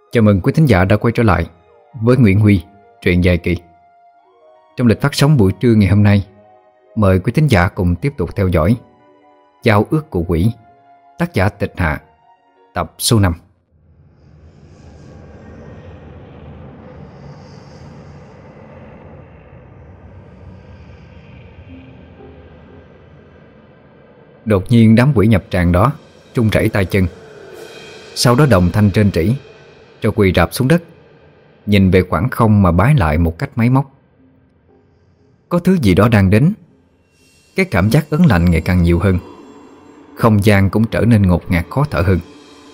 Chào mừng quý thính giả đã quay trở lại với Nguyễn Huy, truyện dài kỳ. Trong lịch phát sóng buổi trưa ngày hôm nay, mời quý thính giả cùng tiếp tục theo dõi Giao ước của quỷ, tác giả Tịch Hạ, tập số 5. Đột nhiên đám quỷ nhập tràng đó run rẩy tay chân. Sau đó đồng thanh trên trĩ, rồi quỳ rạp xuống đất, nhìn về khoảng không mà bái lại một cách máy móc. Có thứ gì đó đang đến. Cái cảm giác ớn lạnh ngày càng nhiều hơn. Không gian cũng trở nên ngột ngạt khó thở hơn.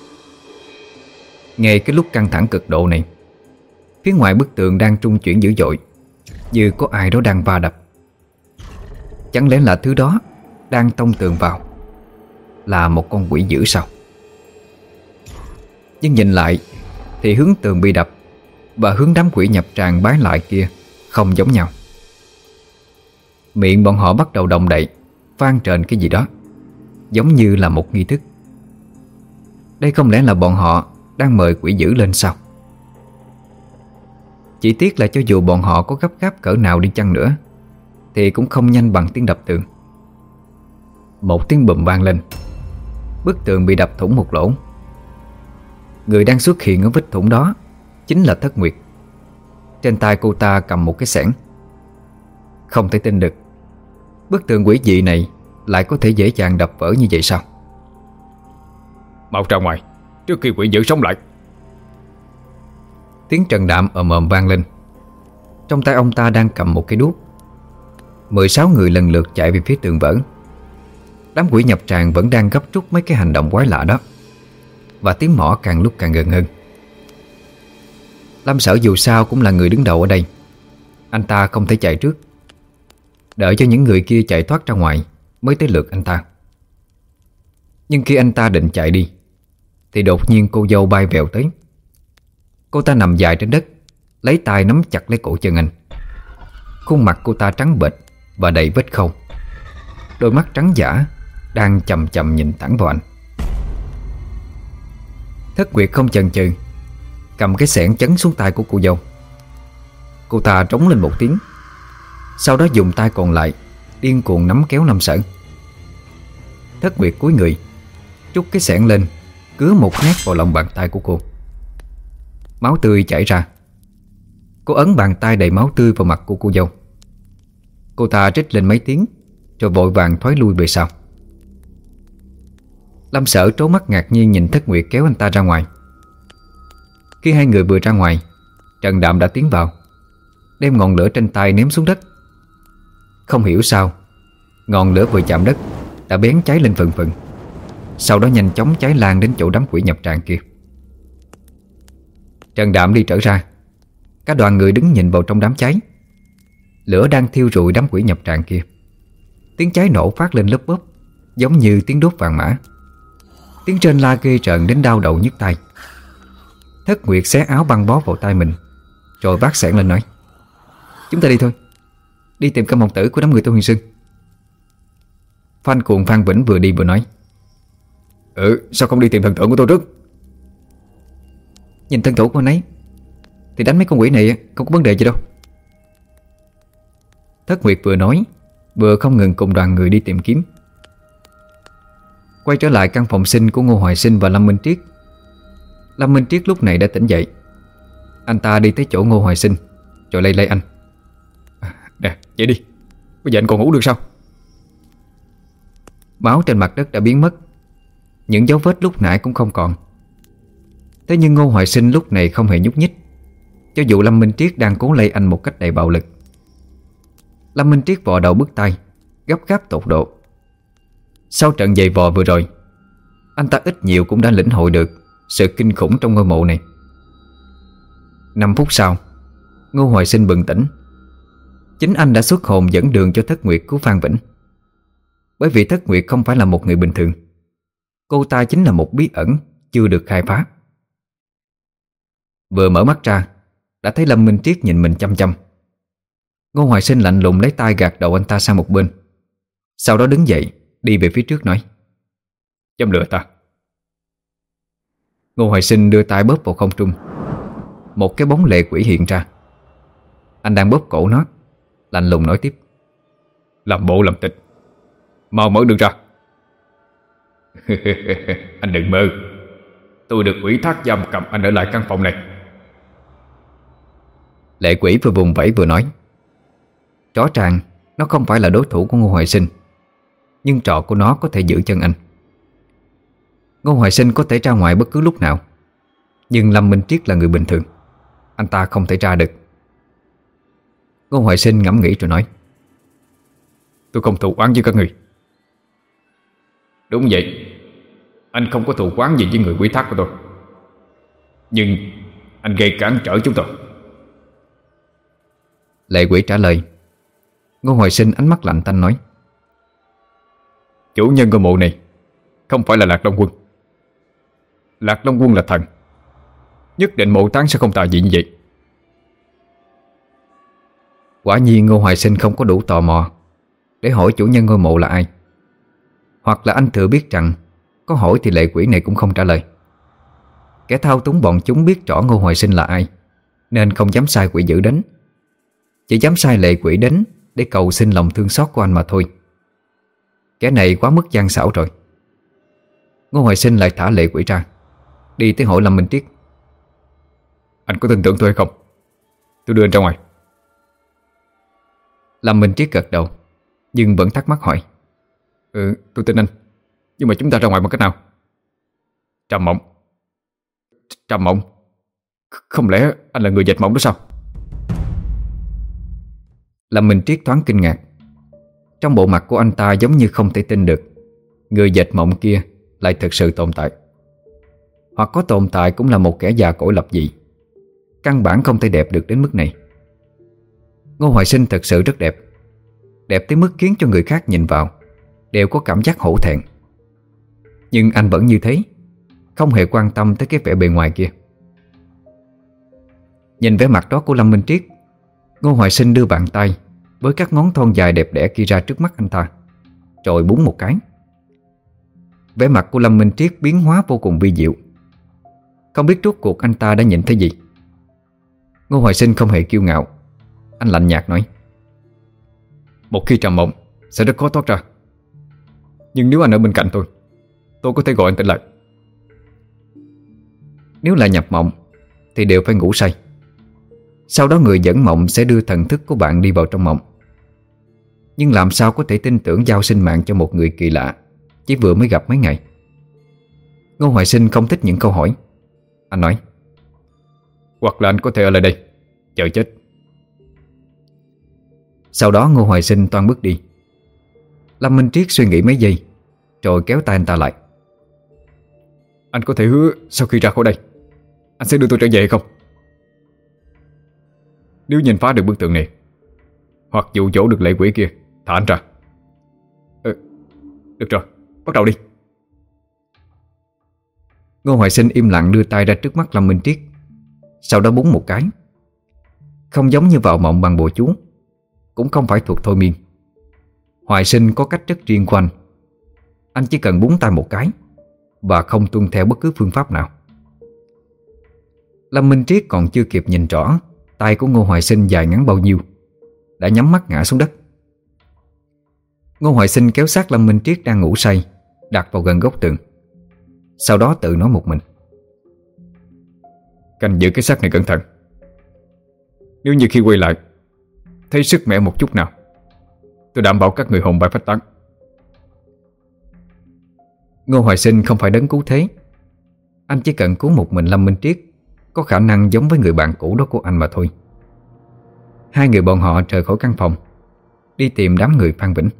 Ngay cái lúc căng thẳng cực độ này, phía ngoài bức tường đang trung chuyển dữ dội, như có ai đó đang va đập. Chẳng lẽ là thứ đó đang tông tường vào là một con quỷ dữ sao? Nhưng nhìn lại thì hướng tường bị đập và hướng đám quỷ nhập tràng bái lại kia không giống nhau. Miệng bọn họ bắt đầu động đậy, vang trền cái gì đó, giống như là một nghi thức. Đây không lẽ là bọn họ đang mời quỷ dữ lên sao? Chỉ tiếc là cho dù bọn họ có gấp gáp cỡ nào đi chăng nữa thì cũng không nhanh bằng tiếng đập tường. Một tiếng bùm vang lên, bức tường bị đập thủng một lỗ. Người đang xuất hiện ở vết thủng đó chính là Thất Nguyệt. Trên tay cô ta cầm một cái xẻng. Không thể tin được, bức tường quỷ dị này lại có thể dễ dàng đập vỡ như vậy sao? Mau ra ngoài, trước khi quỷ dữ sống lại. Tiếng Trần Đạm ầm ầm vang lên. Trong tay ông ta đang cầm một cây đuốc. 16 người lần lượt chạy về phía tường vỡ. Đám quỷ nhập tràng vẫn đang gấp rút mấy cái hành động quái lạ đó, và tiếng mõ càng lúc càng gần hơn. Lâm Sở dù sao cũng là người đứng đầu ở đây. Anh ta không thể chạy trước, đợi cho những người kia chạy thoát ra ngoài mới tới lượt anh ta. Nhưng khi anh ta định chạy đi thì đột nhiên cô dâu bay vèo tới. Cô ta nằm dài trên đất, lấy tay nắm chặt lấy cổ chân anh. Khuôn mặt cô ta trắng bệch và đầy vết khâu. Đôi mắt trắng dã đang chằm chằm nhìn thẳng vào anh. Thất Nguyệt không chần chừ, cầm cái xẻng chấn xuống tay của cô dâu. Cô ta trống lên một tiếng, sau đó dùng tay còn lại điên cuồng nắm kéo Lâm Sở. Thất Nguyệt cúi người, trút cái xẻng lên, cứa một nhát vào lòng bàn tay của cô. Máu tươi chảy ra. Cô ấn bàn tay đầy máu tươi vào mặt của cô dâu. Cô ta rít lên mấy tiếng, rồi vội vàng thoái lui về sau. Lâm Sở trố mắt ngạc nhiên nhìn Thất Nguyệt kéo anh ta ra ngoài. Khi hai người vừa ra ngoài, Trần Đạm đã tiến vào, đem ngọn lửa trên tay ném xuống đất. Không hiểu sao, ngọn lửa vừa chạm đất đã bén cháy lên phần phừng, sau đó nhanh chóng cháy lan đến chỗ đám quỷ nhập tràng kia. Trần Đạm đi trở ra. Cả đoàn người đứng nhìn vào trong đám cháy. Lửa đang thiêu rụi đám quỷ nhập tràng kia. Tiếng cháy nổ phát lên lốp bốp, giống như tiếng đốt vàng mã. Tiếng trên la ghê rợn đến đau đầu nhức tai. Thất Nguyệt xé áo băng bó vào tay mình, rồi vác xẻng lên nói: "Chúng ta đi thôi, đi tìm Cam Hồng Tử của đám người Tô Huyền Sương." Phan Cuồng Phan Vĩnh vừa đi vừa nói: Sao không đi tìm thần tượng của tôi trước? "Nhìn thân thủ của anh ấy thì đánh mấy con quỷ này không có vấn đề gì đâu." Thất Nguyệt vừa nói vừa không ngừng cùng đoàn người đi tìm kiếm. Quay trở lại căn phòng sinh của Ngô Hoài Sinh và Lâm Minh Triết. Lâm Minh Triết lúc này đã tỉnh dậy. Anh ta đi tới chỗ Ngô Hoài Sinh, rồi lay anh: Nè, dậy đi, bây giờ anh còn ngủ được sao? Máu trên mặt đất đã biến mất, những dấu vết lúc nãy cũng không còn. Thế nhưng Ngô Hoài Sinh lúc này không hề nhúc nhích, cho dù Lâm Minh Triết đang cố lay anh một cách đầy bạo lực. Lâm Minh Triết vò đầu bứt tai, gấp gáp tột độ. Sau trận giày vò vừa rồi, anh ta ít nhiều cũng đã lĩnh hội được sự kinh khủng trong ngôi mộ này. 5 phút sau, Ngô Hoài Sinh bừng tỉnh. Chính anh đã xuất hồn dẫn đường cho Thất Nguyệt cứu Phan Vĩnh. Bởi vì Thất Nguyệt không phải là một người bình thường. Cô ta chính là một bí ẩn chưa được khai phá. Vừa mở mắt ra, đã thấy Lâm Minh Triết nhìn mình chăm chăm. Ngô Hoài Sinh lạnh lùng lấy tay gạt đầu anh ta sang một bên, sau đó đứng dậy đi về phía trước nói: "Châm lửa ta." Ngô Hoài Sinh đưa tay bóp vào không trung, một cái bóng lệ quỷ hiện ra. Anh đang bóp cổ nó, lạnh lùng nói tiếp: Làm bộ làm tịch, mau mở đường ra. Anh đừng mơ, tôi được ủy thác giam cầm anh ở lại căn phòng này. Lệ quỷ vừa vùng vẫy vừa nói. Rõ ràng nó không phải là đối thủ của Ngô Hoài Sinh, nhưng trò của nó có thể giữ chân anh. Ngô Hoài Sinh có thể ra ngoài bất cứ lúc nào, nhưng Lâm Minh Triết là người bình thường, anh ta không thể ra được. Ngô Hoài Sinh ngẫm nghĩ rồi nói: Tôi không thù oán với các người. Đúng vậy, anh không có thù oán gì với người quy thác của tôi, nhưng anh gây cản trở chúng tôi. Lệ quỷ trả lời. Ngô Hoài Sinh ánh mắt lạnh tanh nói: Chủ nhân ngôi mộ này không phải là Lạc Long Quân. Lạc Long Quân là thần, nhất định mộ táng sẽ không tà dị như vậy. Quả nhiên Ngô Hoài Sinh không có đủ tò mò để hỏi chủ nhân ngôi mộ là ai. Hoặc là anh thừa biết rằng có hỏi thì lệ quỷ này cũng không trả lời. Kẻ thao túng bọn chúng biết rõ Ngô Hoài Sinh là ai, nên không dám sai quỷ dữ đến, chỉ dám sai lệ quỷ đến để cầu xin lòng thương xót của anh mà thôi. Kẻ này quá mức gian xảo rồi. Ngô Hoài Sinh lại thả lệ quỷ ra, đi tới hỏi Lâm Minh Triết: Anh có tin tưởng tôi hay không? Tôi đưa anh ra ngoài. Lâm Minh Triết gật đầu, nhưng vẫn thắc mắc hỏi: Tôi tin anh, nhưng mà chúng ta ra ngoài bằng cách nào? Trầm Mộng. Trầm Mộng? Không lẽ anh là người dệt mộng đó sao? Lâm Minh Triết thoáng kinh ngạc. Trong bộ mặt của anh ta giống như không thể tin được người dệt mộng kia lại thực sự tồn tại. Hoặc có tồn tại cũng là một kẻ già cỗi lập dị, căn bản không thể đẹp được đến mức này. Ngô Hoài Sinh thật sự rất đẹp, đẹp tới mức khiến cho người khác nhìn vào đều có cảm giác hổ thẹn. Nhưng anh vẫn như thế, không hề quan tâm tới cái vẻ bề ngoài kia. Nhìn vẻ mặt đó của Lâm Minh Triết, Ngô Hoài Sinh đưa bàn tay với các ngón thon dài đẹp đẽ kia ra trước mắt anh ta, rồi búng một cái. Vẻ mặt của Lâm Minh Triết biến hóa vô cùng vi diệu. Không biết rốt cuộc anh ta đã nhìn thấy gì. Ngô Hoài Sinh không hề kiêu ngạo. Anh lạnh nhạt nói: Một khi trầm mộng sẽ rất khó thoát ra, nhưng nếu anh ở bên cạnh tôi có thể gọi anh tỉnh lại. Nếu là nhập mộng thì đều phải ngủ say. Sau đó người dẫn mộng sẽ đưa thần thức của bạn đi vào trong mộng. Nhưng làm sao có thể tin tưởng giao sinh mạng cho một người kỳ lạ chỉ vừa mới gặp mấy ngày? Ngô Hoài Sinh không thích những câu hỏi. Anh nói: Hoặc là anh có thể ở lại đây chờ chết. Sau đó Ngô Hoài Sinh toan bước đi. Lâm Minh Triết suy nghĩ mấy giây rồi kéo tay anh ta lại: Anh có thể hứa sau khi ra khỏi đây anh sẽ đưa tôi trở về không? Nếu nhìn phá được bức tượng này, hoặc dụ dỗ được lệ quỷ kia, thả anh ra. Được rồi, bắt đầu đi. Ngô Hoài Sinh im lặng đưa tay ra trước mắt Lâm Minh Triết, sau đó búng một cái. Không giống như vào mộng bằng bùa chú, cũng không phải thuộc thôi miên. Hoài Sinh có cách rất riêng của anh. Anh chỉ cần búng tay một cái và không tuân theo bất cứ phương pháp nào. Lâm Minh Triết còn chưa kịp nhìn rõ tay của Ngô Hoài Sinh dài ngắn bao nhiêu, đã nhắm mắt ngã xuống đất. Ngô Hoài Sinh kéo sát Lâm Minh Triết đang ngủ say, đặt vào gần góc tường. Sau đó tự nói một mình: Canh giữ cái xác này cẩn thận. Nếu như khi quay lại thấy sức mẻ một chút nào, tôi đảm bảo các người hồn bay phách tán. Ngô Hoài Sinh không phải đấng cứu thế. Anh chỉ cần cứu một mình Lâm Minh Triết có khả năng giống với người bạn cũ đó của anh mà thôi. Hai người bọn họ rời khỏi căn phòng, đi tìm đám người Phan Vĩnh.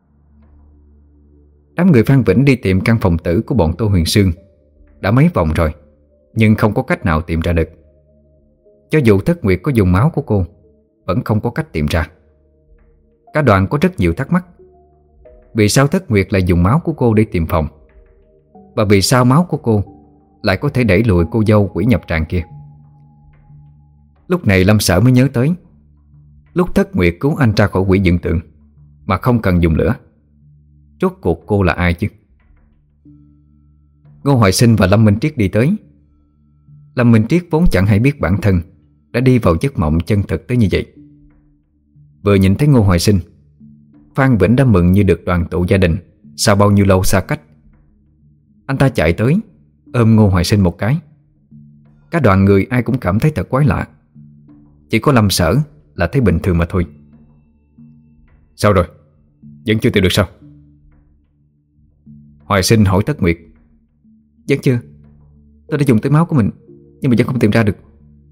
Đám người Phan Vĩnh đi tìm căn phòng tử của bọn Tô Huyền Sương đã mấy vòng rồi, nhưng không có cách nào tìm ra được. Cho dù Thất Nguyệt có dùng máu của cô, vẫn không có cách tìm ra. Cả đoàn có rất nhiều thắc mắc. Vì sao Thất Nguyệt lại dùng máu của cô để tìm phòng? Và vì sao máu của cô lại có thể đẩy lùi cô dâu quỷ nhập tràng kia? Lúc này Lâm Sở mới nhớ tới, lúc Thất Nguyệt cứu anh ra khỏi quỷ dựng tượng mà không cần dùng lửa, rốt cuộc cô là ai chứ? Ngô Hoài Sinh và Lâm Minh Triết đi tới. Lâm Minh Triết vốn chẳng hay biết bản thân đã đi vào giấc mộng chân thực tới như vậy. Vừa nhìn thấy Ngô Hoài Sinh, Phan Vĩnh đã mừng như được đoàn tụ gia đình sau bao nhiêu lâu xa cách. Anh ta chạy tới ôm Ngô Hoài Sinh một cái. Cả đoàn người ai cũng cảm thấy thật quái lạ. Chỉ có Lâm Sở là thấy bình thường mà thôi. Sao rồi? Vẫn chưa tìm được sao? Hoài Sinh hỏi Tất Nguyệt. Vẫn chưa. Tôi đã dùng tới máu của mình, nhưng mà vẫn không tìm ra được.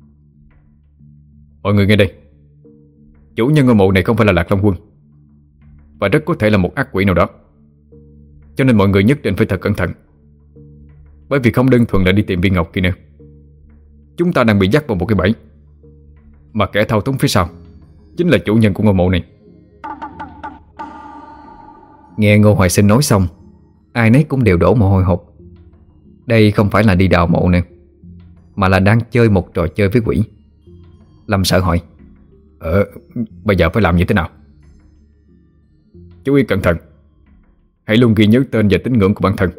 Mọi người nghe đây. Chủ nhân ngôi mộ này không phải là Lạc Long Quân, và rất có thể là một ác quỷ nào đó. Cho nên mọi người nhất định phải thật cẩn thận. Bởi vì không đơn thuần là đi tìm viên ngọc kia nữa. Chúng ta đang bị dắt vào một cái bẫy, mà kẻ thao túng phía sau chính là chủ nhân của ngôi mộ này. Nghe Ngô Hoài Sinh nói xong, ai nấy cũng đều đổ mồ hôi hột. Đây không phải là đi đào mộ nữa, mà là đang chơi một trò chơi với quỷ. Lâm Sở hỏi. Bây giờ phải làm như thế nào? Chú ý cẩn thận. Hãy luôn ghi nhớ tên và tín ngưỡng của bản thân.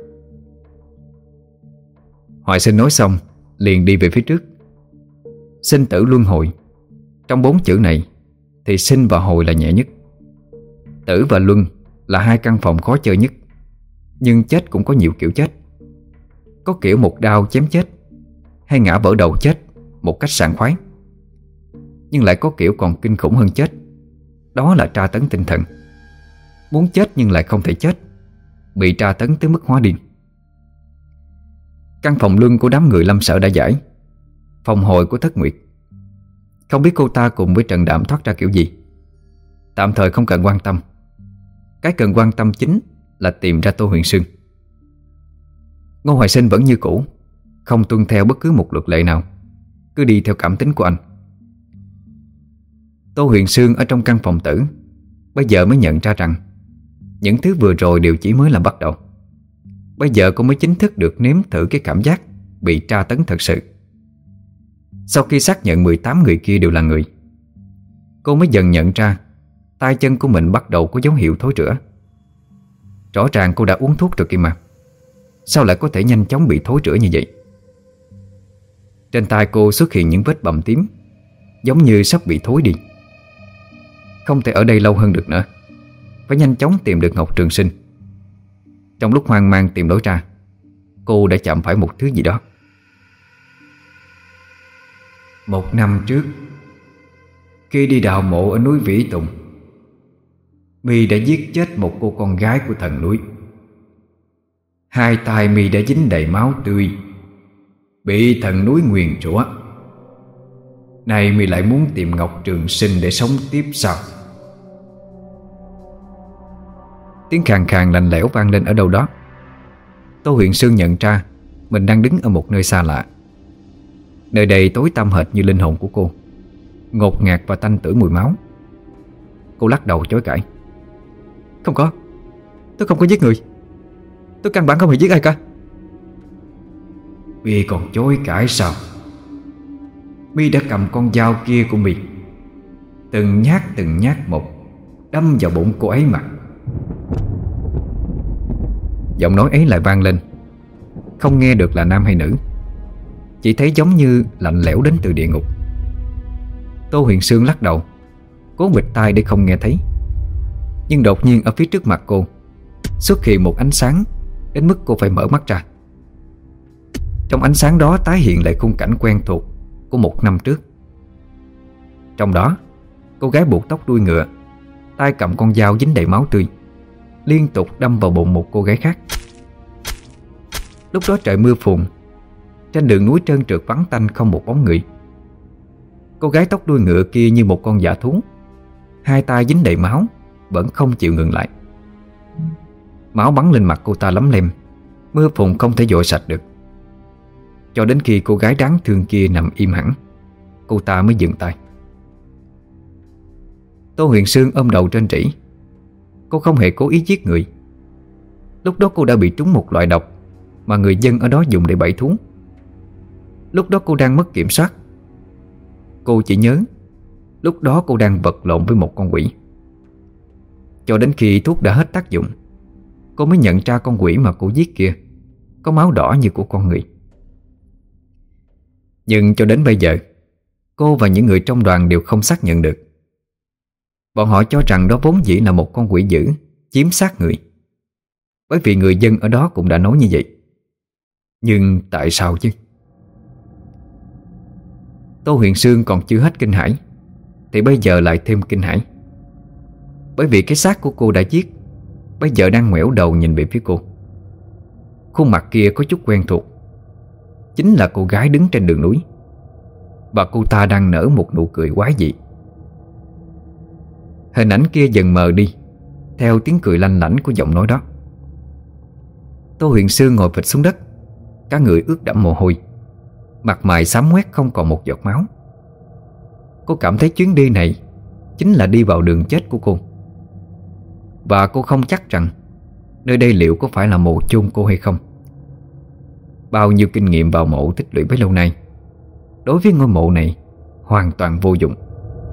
Hoài Sinh nói xong liền đi về phía trước. Sinh tử luân hồi, trong 4 chữ này thì sinh và hồi là nhẹ nhất. Tử và luân là 2 căn phòng khó chơi nhất. Nhưng chết cũng có nhiều kiểu chết. Có kiểu một đao chém chết, hay ngã vỡ đầu chết một cách sảng khoái. Nhưng lại có kiểu còn kinh khủng hơn chết. Đó là tra tấn tinh thần. Muốn chết nhưng lại không thể chết, bị tra tấn tới mức hóa điên. Căn phòng luân của đám người Lâm Sở đã giải. Phòng hồi của Thất Nguyệt. Không biết cô ta cùng với Trần Đạm thoát ra kiểu gì. Tạm thời không cần quan tâm. Cái cần quan tâm chính là tìm ra Tô Huyền Sương. Ngô Hoài Sinh vẫn như cũ, không tuân theo bất cứ một luật lệ nào, cứ đi theo cảm tính của anh. Tô Huyền Sương ở trong căn phòng tử bây giờ mới nhận ra rằng những thứ vừa rồi đều chỉ mới là bắt đầu. Bây giờ cô mới chính thức được nếm thử cái cảm giác bị tra tấn thật sự. Sau khi xác nhận 18 người kia đều là người, cô mới dần nhận ra tay chân của mình bắt đầu có dấu hiệu thối rữa. Rõ ràng cô đã uống thuốc rồi kìa mà, sao lại có thể nhanh chóng bị thối rữa như vậy? Trên tay cô xuất hiện những vết bầm tím, giống như sắp bị thối đi. Không thể ở đây lâu hơn được nữa, phải nhanh chóng tìm được Ngọc Trường Sinh. Trong lúc hoang mang tìm lối ra, cô đã chạm phải một thứ gì đó. 1 năm trước, khi đi đào mộ ở núi Vĩ Tùng, My đã giết chết một cô con gái của thần núi. 2 tay My đã dính đầy máu tươi, bị thần núi nguyền rủa. Nay My lại muốn tìm Ngọc Trường Sinh để sống tiếp sao? Tiếng khàn khàn lạnh lẽo vang lên ở đâu đó. Tô Huyền Sương nhận ra mình đang đứng ở một nơi xa lạ. Nơi đây tối tăm hệt như linh hồn của cô, ngột ngạt và tanh tưởi mùi máu. Cô lắc đầu chối cãi. Không có, tôi không có giết người. Tôi căn bản không hề giết ai cả. My còn chối cãi sao? My đã cầm con dao kia của My, từng nhát một đâm vào bụng cô ấy mà. Giọng nói ấy lại vang lên. Không nghe được là nam hay nữ, chỉ thấy giống như lạnh lẽo đến từ địa ngục. Tô Huyền Sương lắc đầu, cố bịt tai để không nghe thấy. Nhưng đột nhiên ở phía trước mặt cô xuất hiện một ánh sáng đến mức cô phải mở mắt ra. Trong ánh sáng đó tái hiện lại khung cảnh quen thuộc của 1 năm trước. Trong đó, cô gái buộc tóc đuôi ngựa, tay cầm con dao dính đầy máu tươi, liên tục đâm vào bụng một cô gái khác. Lúc đó trời mưa phùn, trên đường núi trơn trượt vắng tanh không một bóng người. Cô gái tóc đuôi ngựa kia như một con dã thú, 2 tay dính đầy máu, vẫn không chịu ngừng lại. Máu bắn lên mặt cô ta lấm lem, mưa phùn không thể dội sạch được. Cho đến khi cô gái đáng thương kia nằm im hẳn, cô ta mới dừng tay. Tô Huyền Sương ôm đầu trên trĩ. Cô không hề cố ý giết người. Lúc đó cô đã bị trúng một loại độc mà người dân ở đó dùng để bẫy thú. Lúc đó cô đang mất kiểm soát. Cô chỉ nhớ lúc đó cô đang vật lộn với một con quỷ. Cho đến khi thuốc đã hết tác dụng, cô mới nhận ra con quỷ mà cô giết kia có máu đỏ như của con người. Nhưng cho đến bây giờ, cô và những người trong đoàn đều không xác nhận được. Bọn họ cho rằng đó vốn dĩ là một con quỷ dữ chiếm xác người, bởi vì người dân ở đó cũng đã nói như vậy. Nhưng tại sao chứ? Tô Huyền Sương còn chưa hết kinh hãi thì bây giờ lại thêm kinh hãi, bởi vì cái xác của cô đã giết bây giờ đang ngoẻo đầu nhìn về phía cô. Khuôn mặt kia có chút quen thuộc, chính là cô gái đứng trên đường núi, và cô ta đang nở một nụ cười quái dị. Hình ảnh kia dần mờ đi theo tiếng cười lanh lảnh của giọng nói đó. Tô Huyền Sương ngồi phịch xuống đất, cả người ướt đẫm mồ hôi, mặt mày xám ngoét không còn một giọt máu. Cô cảm thấy chuyến đi này chính là đi vào đường chết của cô, và cô không chắc rằng nơi đây liệu có phải là mộ chôn cô hay không. Bao nhiêu kinh nghiệm vào mộ tích lũy bấy lâu nay đối với ngôi mộ này hoàn toàn vô dụng.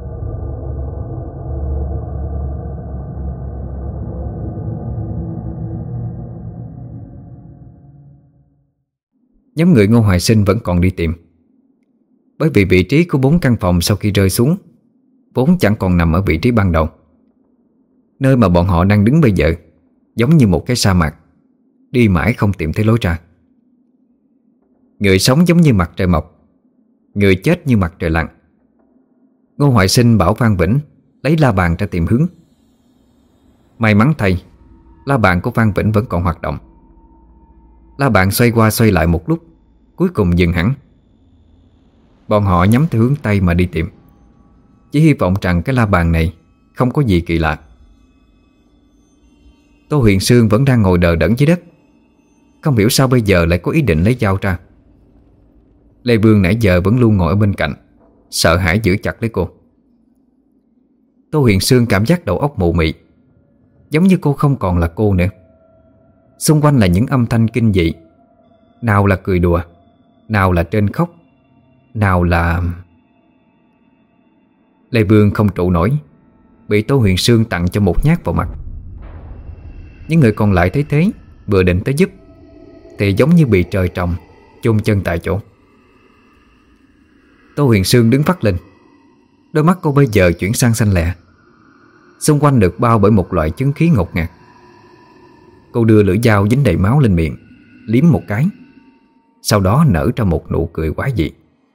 Nhóm người Ngô Hoài Sinh vẫn còn đi tìm, bởi vì vị trí của 4 căn phòng sau khi rơi xuống vốn chẳng còn nằm ở vị trí ban đầu. Nơi mà bọn họ đang đứng bây giờ giống như một cái sa mạc, đi mãi không tìm thấy lối ra. Người sống giống như mặt trời mọc, người chết như mặt trời lặn. Ngô Hoài Sinh bảo Phan Vĩnh lấy la bàn ra tìm hướng. May mắn thay, la bàn của Phan Vĩnh vẫn còn hoạt động. La bàn xoay qua xoay lại một lúc, cuối cùng dừng hẳn. Bọn họ nhắm theo hướng Tây mà đi tìm, chỉ hy vọng rằng cái la bàn này không có gì kỳ lạ. Tô Huyền Sương vẫn đang ngồi đờ đẫn dưới đất, không hiểu sao bây giờ lại có ý định lấy dao ra. Lê Vương nãy giờ vẫn luôn ngồi ở bên cạnh, sợ hãi giữ chặt lấy cô. Tô Huyền Sương cảm giác đầu óc mụ mị, giống như cô không còn là cô nữa. Xung quanh là những âm thanh kinh dị, nào là cười đùa, nào là trên khóc, nào là... Lê Vương không trụ nổi, bị Tô Huyền Sương tặng cho một nhát vào mặt. Những người còn lại thấy thế, vừa định tới giúp thì giống như bị trời trồng, chôn chân tại chỗ. Tô Huyền Sương đứng phắt lên, đôi mắt cô bây giờ chuyển sang xanh lẹ, xung quanh được bao bởi một loại chứng khí ngột ngạt. Cô đưa lưỡi dao dính đầy máu lên miệng, liếm một cái, sau đó nở ra một nụ cười quái dị.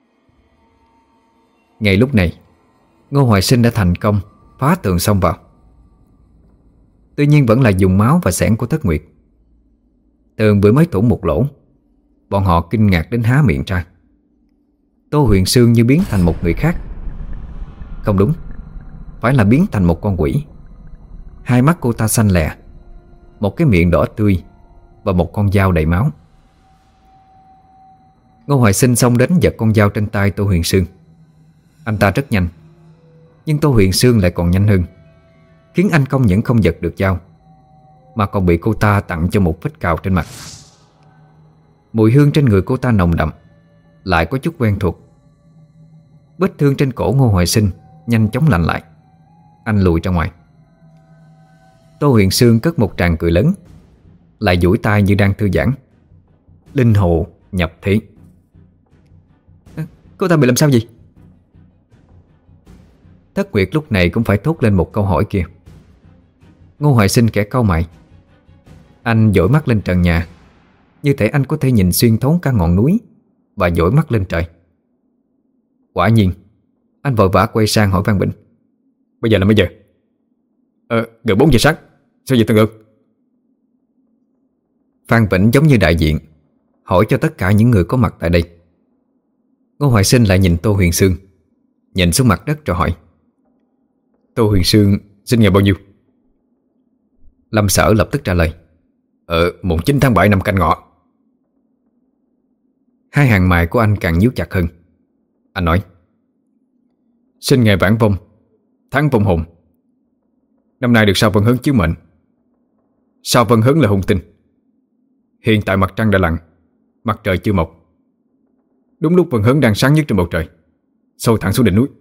Ngay lúc này, Ngô Hoài Sinh đã thành công phá tường xông vào. Tuy nhiên vẫn là dùng máu và xẻng của Thất Nguyệt. Tường vừa mới thủ một lỗ, bọn họ kinh ngạc đến há miệng ra. Tô Huyền Sương như biến thành một người khác. Không đúng, phải là biến thành một con quỷ. Hai mắt cô ta xanh lè, một cái miệng đỏ tươi và một con dao đầy máu. Ngô Hoài Sinh xông đến giật con dao trên tay Tô Huyền Sương. Anh ta rất nhanh, nhưng Tô Huyền Sương lại còn nhanh hơn, khiến anh không những không giật được dao, mà còn bị cô ta tặng cho một vết cào trên mặt. Mùi hương trên người cô ta nồng đậm, lại có chút quen thuộc. Vết thương trên cổ Ngô Hoài Sinh nhanh chóng lành lại. Anh lùi ra ngoài. Tô Huyền Sương cất một tràng cười lớn, lại duỗi tay như đang thư giãn. Linh hồ nhập thế. Cô ta bị làm sao gì? Thất Nguyệt lúc này cũng phải thốt lên một câu hỏi kia. Ngô Hoài Sinh kẻ cau mày. Anh dõi mắt lên trần nhà, như thể anh có thể nhìn xuyên thấu cả ngọn núi, và dõi mắt lên trời. Quả nhiên, anh vội vã quay sang hỏi Phan Vĩnh. Bây giờ là mấy giờ? Gần 4 giờ sáng. Sao vậy Tân Ương? Phan Vĩnh giống như đại diện, hỏi cho tất cả những người có mặt tại đây. Ngô Hoài Sinh lại nhìn Tô Huyền Sương, nhìn xuống mặt đất rồi hỏi. Tô Huyền Sương sinh ngày bao nhiêu? Lâm Sở lập tức trả lời. Mùng 9 tháng 7 năm Canh Ngọ. Hai hàng mày của anh càng nhíu chặt hơn. Anh nói. Sinh ngày Vãn Vong, tháng Vong Hồn. Năm nay được sao Vân Hớn chiếu mệnh. Sao Vân Hớn là hung tinh. Hiện tại mặt trăng đã lặn, mặt trời chưa mọc. Đúng lúc Vân Hớn đang sáng nhất trên bầu trời, sâu thẳng xuống đỉnh núi.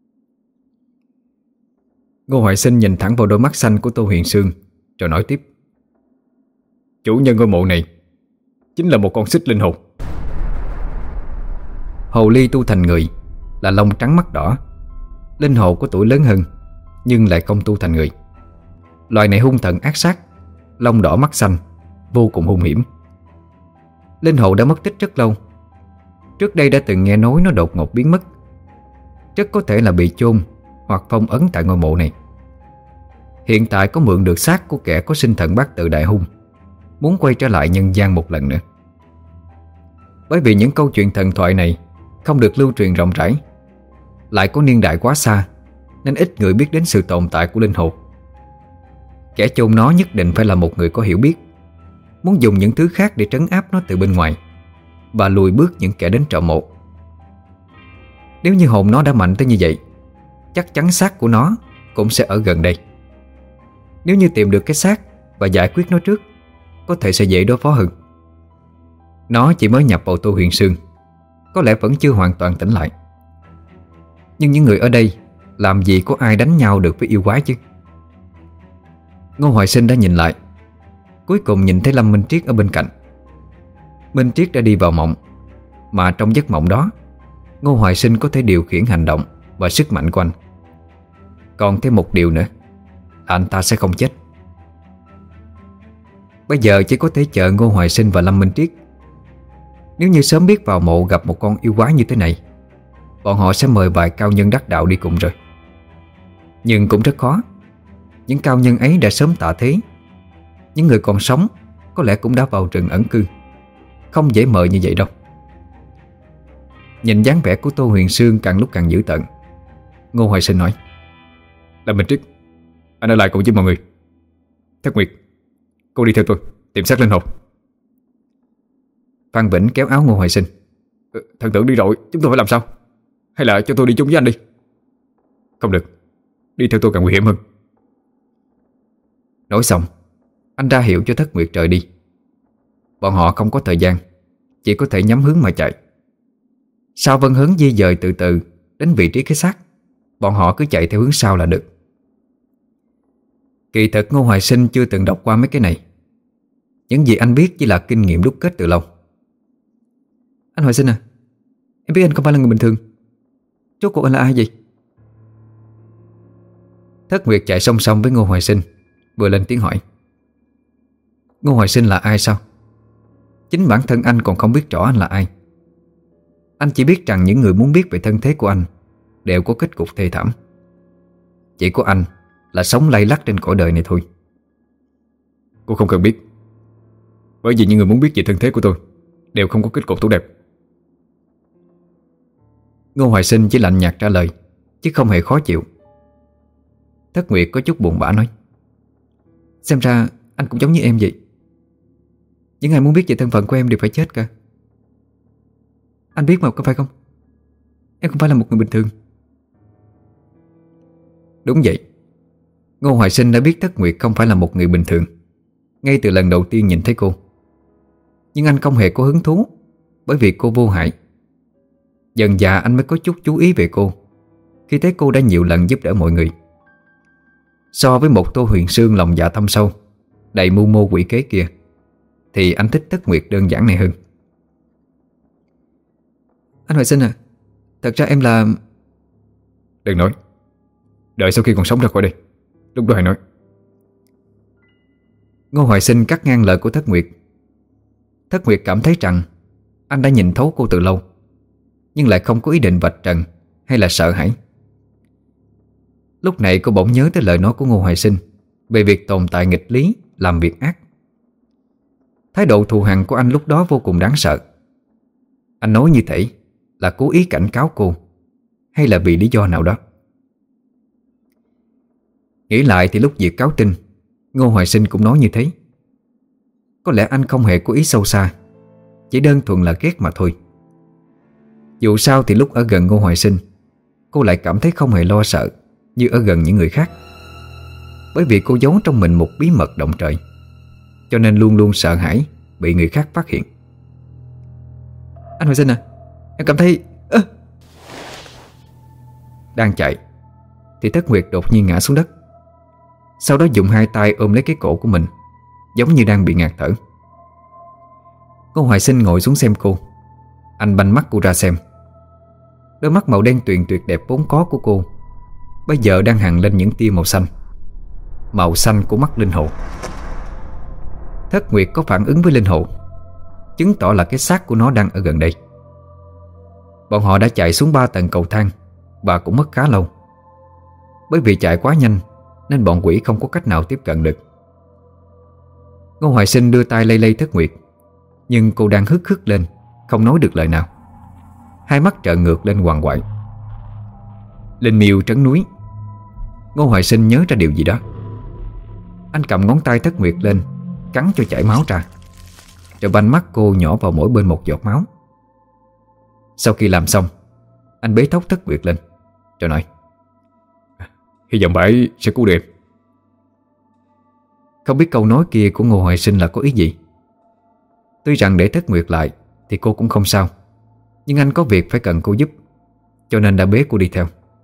Ngô Hoài Sinh nhìn thẳng vào đôi mắt xanh của Tô Huyền Sương, rồi nói tiếp. Chủ nhân ngôi mộ này chính là một con xích linh hồn. Hồ ly tu thành người là lông trắng mắt đỏ. Linh hồ có tuổi lớn hơn nhưng lại không tu thành người. Loài này hung tợn ác sát, lông đỏ mắt xanh, vô cùng hung hiểm. Linh hồ đã mất tích rất lâu. Trước đây đã từng nghe nói nó đột ngột biến mất. Rất có thể là bị chôn hoặc phong ấn tại ngôi mộ này. Hiện tại có mượn được xác của kẻ có sinh thần bát tự đại hung, muốn quay trở lại nhân gian một lần nữa. Bởi vì những câu chuyện thần thoại này không được lưu truyền rộng rãi, lại có niên đại quá xa, nên ít người biết đến sự tồn tại của linh hồn. Kẻ chôn nó nhất định phải là một người có hiểu biết, muốn dùng những thứ khác để trấn áp nó từ bên ngoài và lùi bước những kẻ đến trọ mộ. Nếu như hồn nó đã mạnh tới như vậy, chắc chắn xác của nó cũng sẽ ở gần đây. Nếu như tìm được cái xác và giải quyết nó trước, có thể sẽ dễ đối phó hơn. Nó chỉ mới nhập vào Tô Huyền Sương, có lẽ vẫn chưa hoàn toàn tỉnh lại. Nhưng những người ở đây làm gì có ai đánh nhau được với yêu quái chứ. Ngô Hoài Sinh đã nhìn lại, cuối cùng nhìn thấy Lâm Minh Triết ở bên cạnh. Minh Triết đã đi vào mộng, mà trong giấc mộng đó Ngô Hoài Sinh có thể điều khiển hành động và sức mạnh của anh. Còn thêm một điều nữa, anh ta sẽ không chết. Bây giờ chỉ có thể chờ Ngô Hoài Sinh và Lâm Minh Triết. Nếu như sớm biết vào mộ gặp một con yêu quái như thế này, bọn họ sẽ mời vài cao nhân đắc đạo đi cùng rồi. Nhưng cũng rất khó. Những cao nhân ấy đã sớm tạ thế. Những người còn sống có lẽ cũng đã vào rừng ẩn cư, không dễ mời như vậy đâu. Nhìn dáng vẻ của Tô Huyền Sương càng lúc càng dữ tợn, Ngô Hoài Sinh nói: Lâm Minh Triết, anh ở lại cùng với mọi người. Thất Nguyệt, cô đi theo tôi tìm xác linh hồn. Phan Vĩnh kéo áo Ngô Hoài Sinh: Thần tượng đi rồi, chúng tôi phải làm sao? Hay là cho tôi đi chung với anh đi? Không được, đi theo tôi càng nguy hiểm hơn. Nói xong, anh ra hiệu cho Thất Nguyệt rời đi. Bọn họ không có thời gian, chỉ có thể nhắm hướng mà chạy. Sao Vân Hớn di dời từ từ đến vị trí cái xác, bọn họ cứ chạy theo hướng sau là được. Kỳ thật Ngô Hoài Sinh chưa từng đọc qua mấy cái này. Những gì anh biết chỉ là kinh nghiệm đúc kết từ lâu. Anh Hoài Sinh à, em biết anh không phải là người bình thường. Rốt cuộc anh là ai vậy? Thất Nguyệt chạy song song với Ngô Hoài Sinh, vừa lên tiếng hỏi. Ngô Hoài Sinh là ai sao? Chính bản thân anh còn không biết rõ anh là ai. Anh chỉ biết rằng những người muốn biết về thân thế của anh đều có kết cục thê thảm. Chỉ có anh là sống lay lắt trên cõi đời này thôi. Cô không cần biết, bởi vì những người muốn biết về thân thế của tôi đều không có kết cục tốt đẹp. Ngô Hoài Sinh chỉ lạnh nhạt trả lời, chứ không hề khó chịu. Thất Nguyệt có chút buồn bã nói: Xem ra anh cũng giống như em vậy. Những ai muốn biết về thân phận của em đều phải chết cả. Anh biết mà, có phải không? Em không phải là một người bình thường. Đúng vậy. Ngô Hoài Sinh đã biết Thất Nguyệt không phải là một người bình thường ngay từ lần đầu tiên nhìn thấy cô. Nhưng anh không hề có hứng thú, bởi vì cô vô hại. Dần dà anh mới có chút chú ý về cô, khi thấy cô đã nhiều lần giúp đỡ mọi người. So với một Tô Huyền Sương lòng dạ thâm sâu, đầy mưu mô quỷ kế kia, thì anh thích Thất Nguyệt đơn giản này hơn. Anh Hoài Sinh à, thật ra em là... Đừng nói, đợi sau khi còn sống ra khỏi đây, lúc đó hãy nói. Ngô Hoài Sinh cắt ngang lời của Thất Nguyệt. Thất Nguyệt cảm thấy rằng anh đã nhìn thấu cô từ lâu, nhưng lại không có ý định vạch trần hay là sợ hãi. Lúc này cô bỗng nhớ tới lời nói của Ngô Hoài Sinh về việc tồn tại nghịch lý, làm việc ác. Thái độ thù hằn của anh lúc đó vô cùng đáng sợ. Anh nói như thế là cố ý cảnh cáo cô, hay là vì lý do nào đó? Nghĩ lại thì lúc Diệt cáo tin, Ngô Hoài Sinh cũng nói như thế. Có lẽ anh không hề có ý sâu xa, chỉ đơn thuần là ghét mà thôi. Dù sao thì lúc ở gần Ngô Hoài Sinh, cô lại cảm thấy không hề lo sợ như ở gần những người khác. Bởi vì cô giấu trong mình một bí mật động trời, cho nên luôn luôn sợ hãi bị người khác phát hiện. Anh Hoài Sinh à, em cảm thấy... Đang chạy thì Thất Nguyệt đột nhiên ngã xuống đất, sau đó dùng hai tay ôm lấy cái cổ của mình, giống như đang bị ngạt thở. Ngô Hoài Sinh ngồi xuống xem cô. Anh banh mắt cô ra xem, Đôi mắt màu đen tuyền tuyệt đẹp vốn có của cô bây giờ đang hằn lên những tia màu xanh, màu xanh của mắt linh hồn. Thất Nguyệt có phản ứng với linh hồn, chứng tỏ là cái xác của nó đang ở gần đây. Bọn họ đã chạy xuống 3 tầng cầu thang và cũng mất khá lâu. Bởi vì chạy quá nhanh nên bọn quỷ không có cách nào tiếp cận được. Ngô Hoài Sinh đưa tay lay lay Thất Nguyệt, nhưng cô đang hức hức lên, không nói được lời nào. Hai mắt trợn ngược lên hoàng hoại. Linh miêu trấn núi. Ngô Hoài Sinh nhớ ra điều gì đó. Anh cầm ngón tay Thất Nguyệt lên, cắn cho chảy máu ra, rồi vành mắt cô nhỏ vào mỗi bên một giọt máu. Sau khi làm xong, anh bế thốc Thất Nguyệt lên rồi nói: hy vọng bà ấy sẽ cứu được. Không biết câu nói kia của Ngô Hoài Sinh là có ý gì. Tuy rằng để Thất Nguyệt lại thì cô cũng không sao, nhưng anh có việc phải cần cô giúp, cho nên đã bế cô đi theo.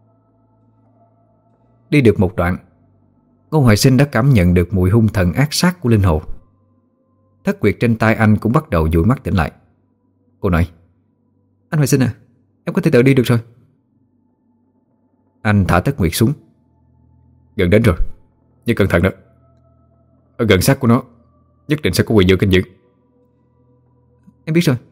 Đi được một đoạn, Ngô Hoài Sinh đã cảm nhận được mùi hung thần ác sát của linh hồn. Thất Nguyệt trên tay anh cũng bắt đầu dụi mắt tỉnh lại. Cô nói: anh Hoài Sinh à, em có thể tự đi được rồi. Anh thả Thất Nguyệt xuống. Gần đến rồi, nhưng cẩn thận đó. Ở gần xác của nó nhất định sẽ có quỷ dữ canh giữ. Em biết rồi.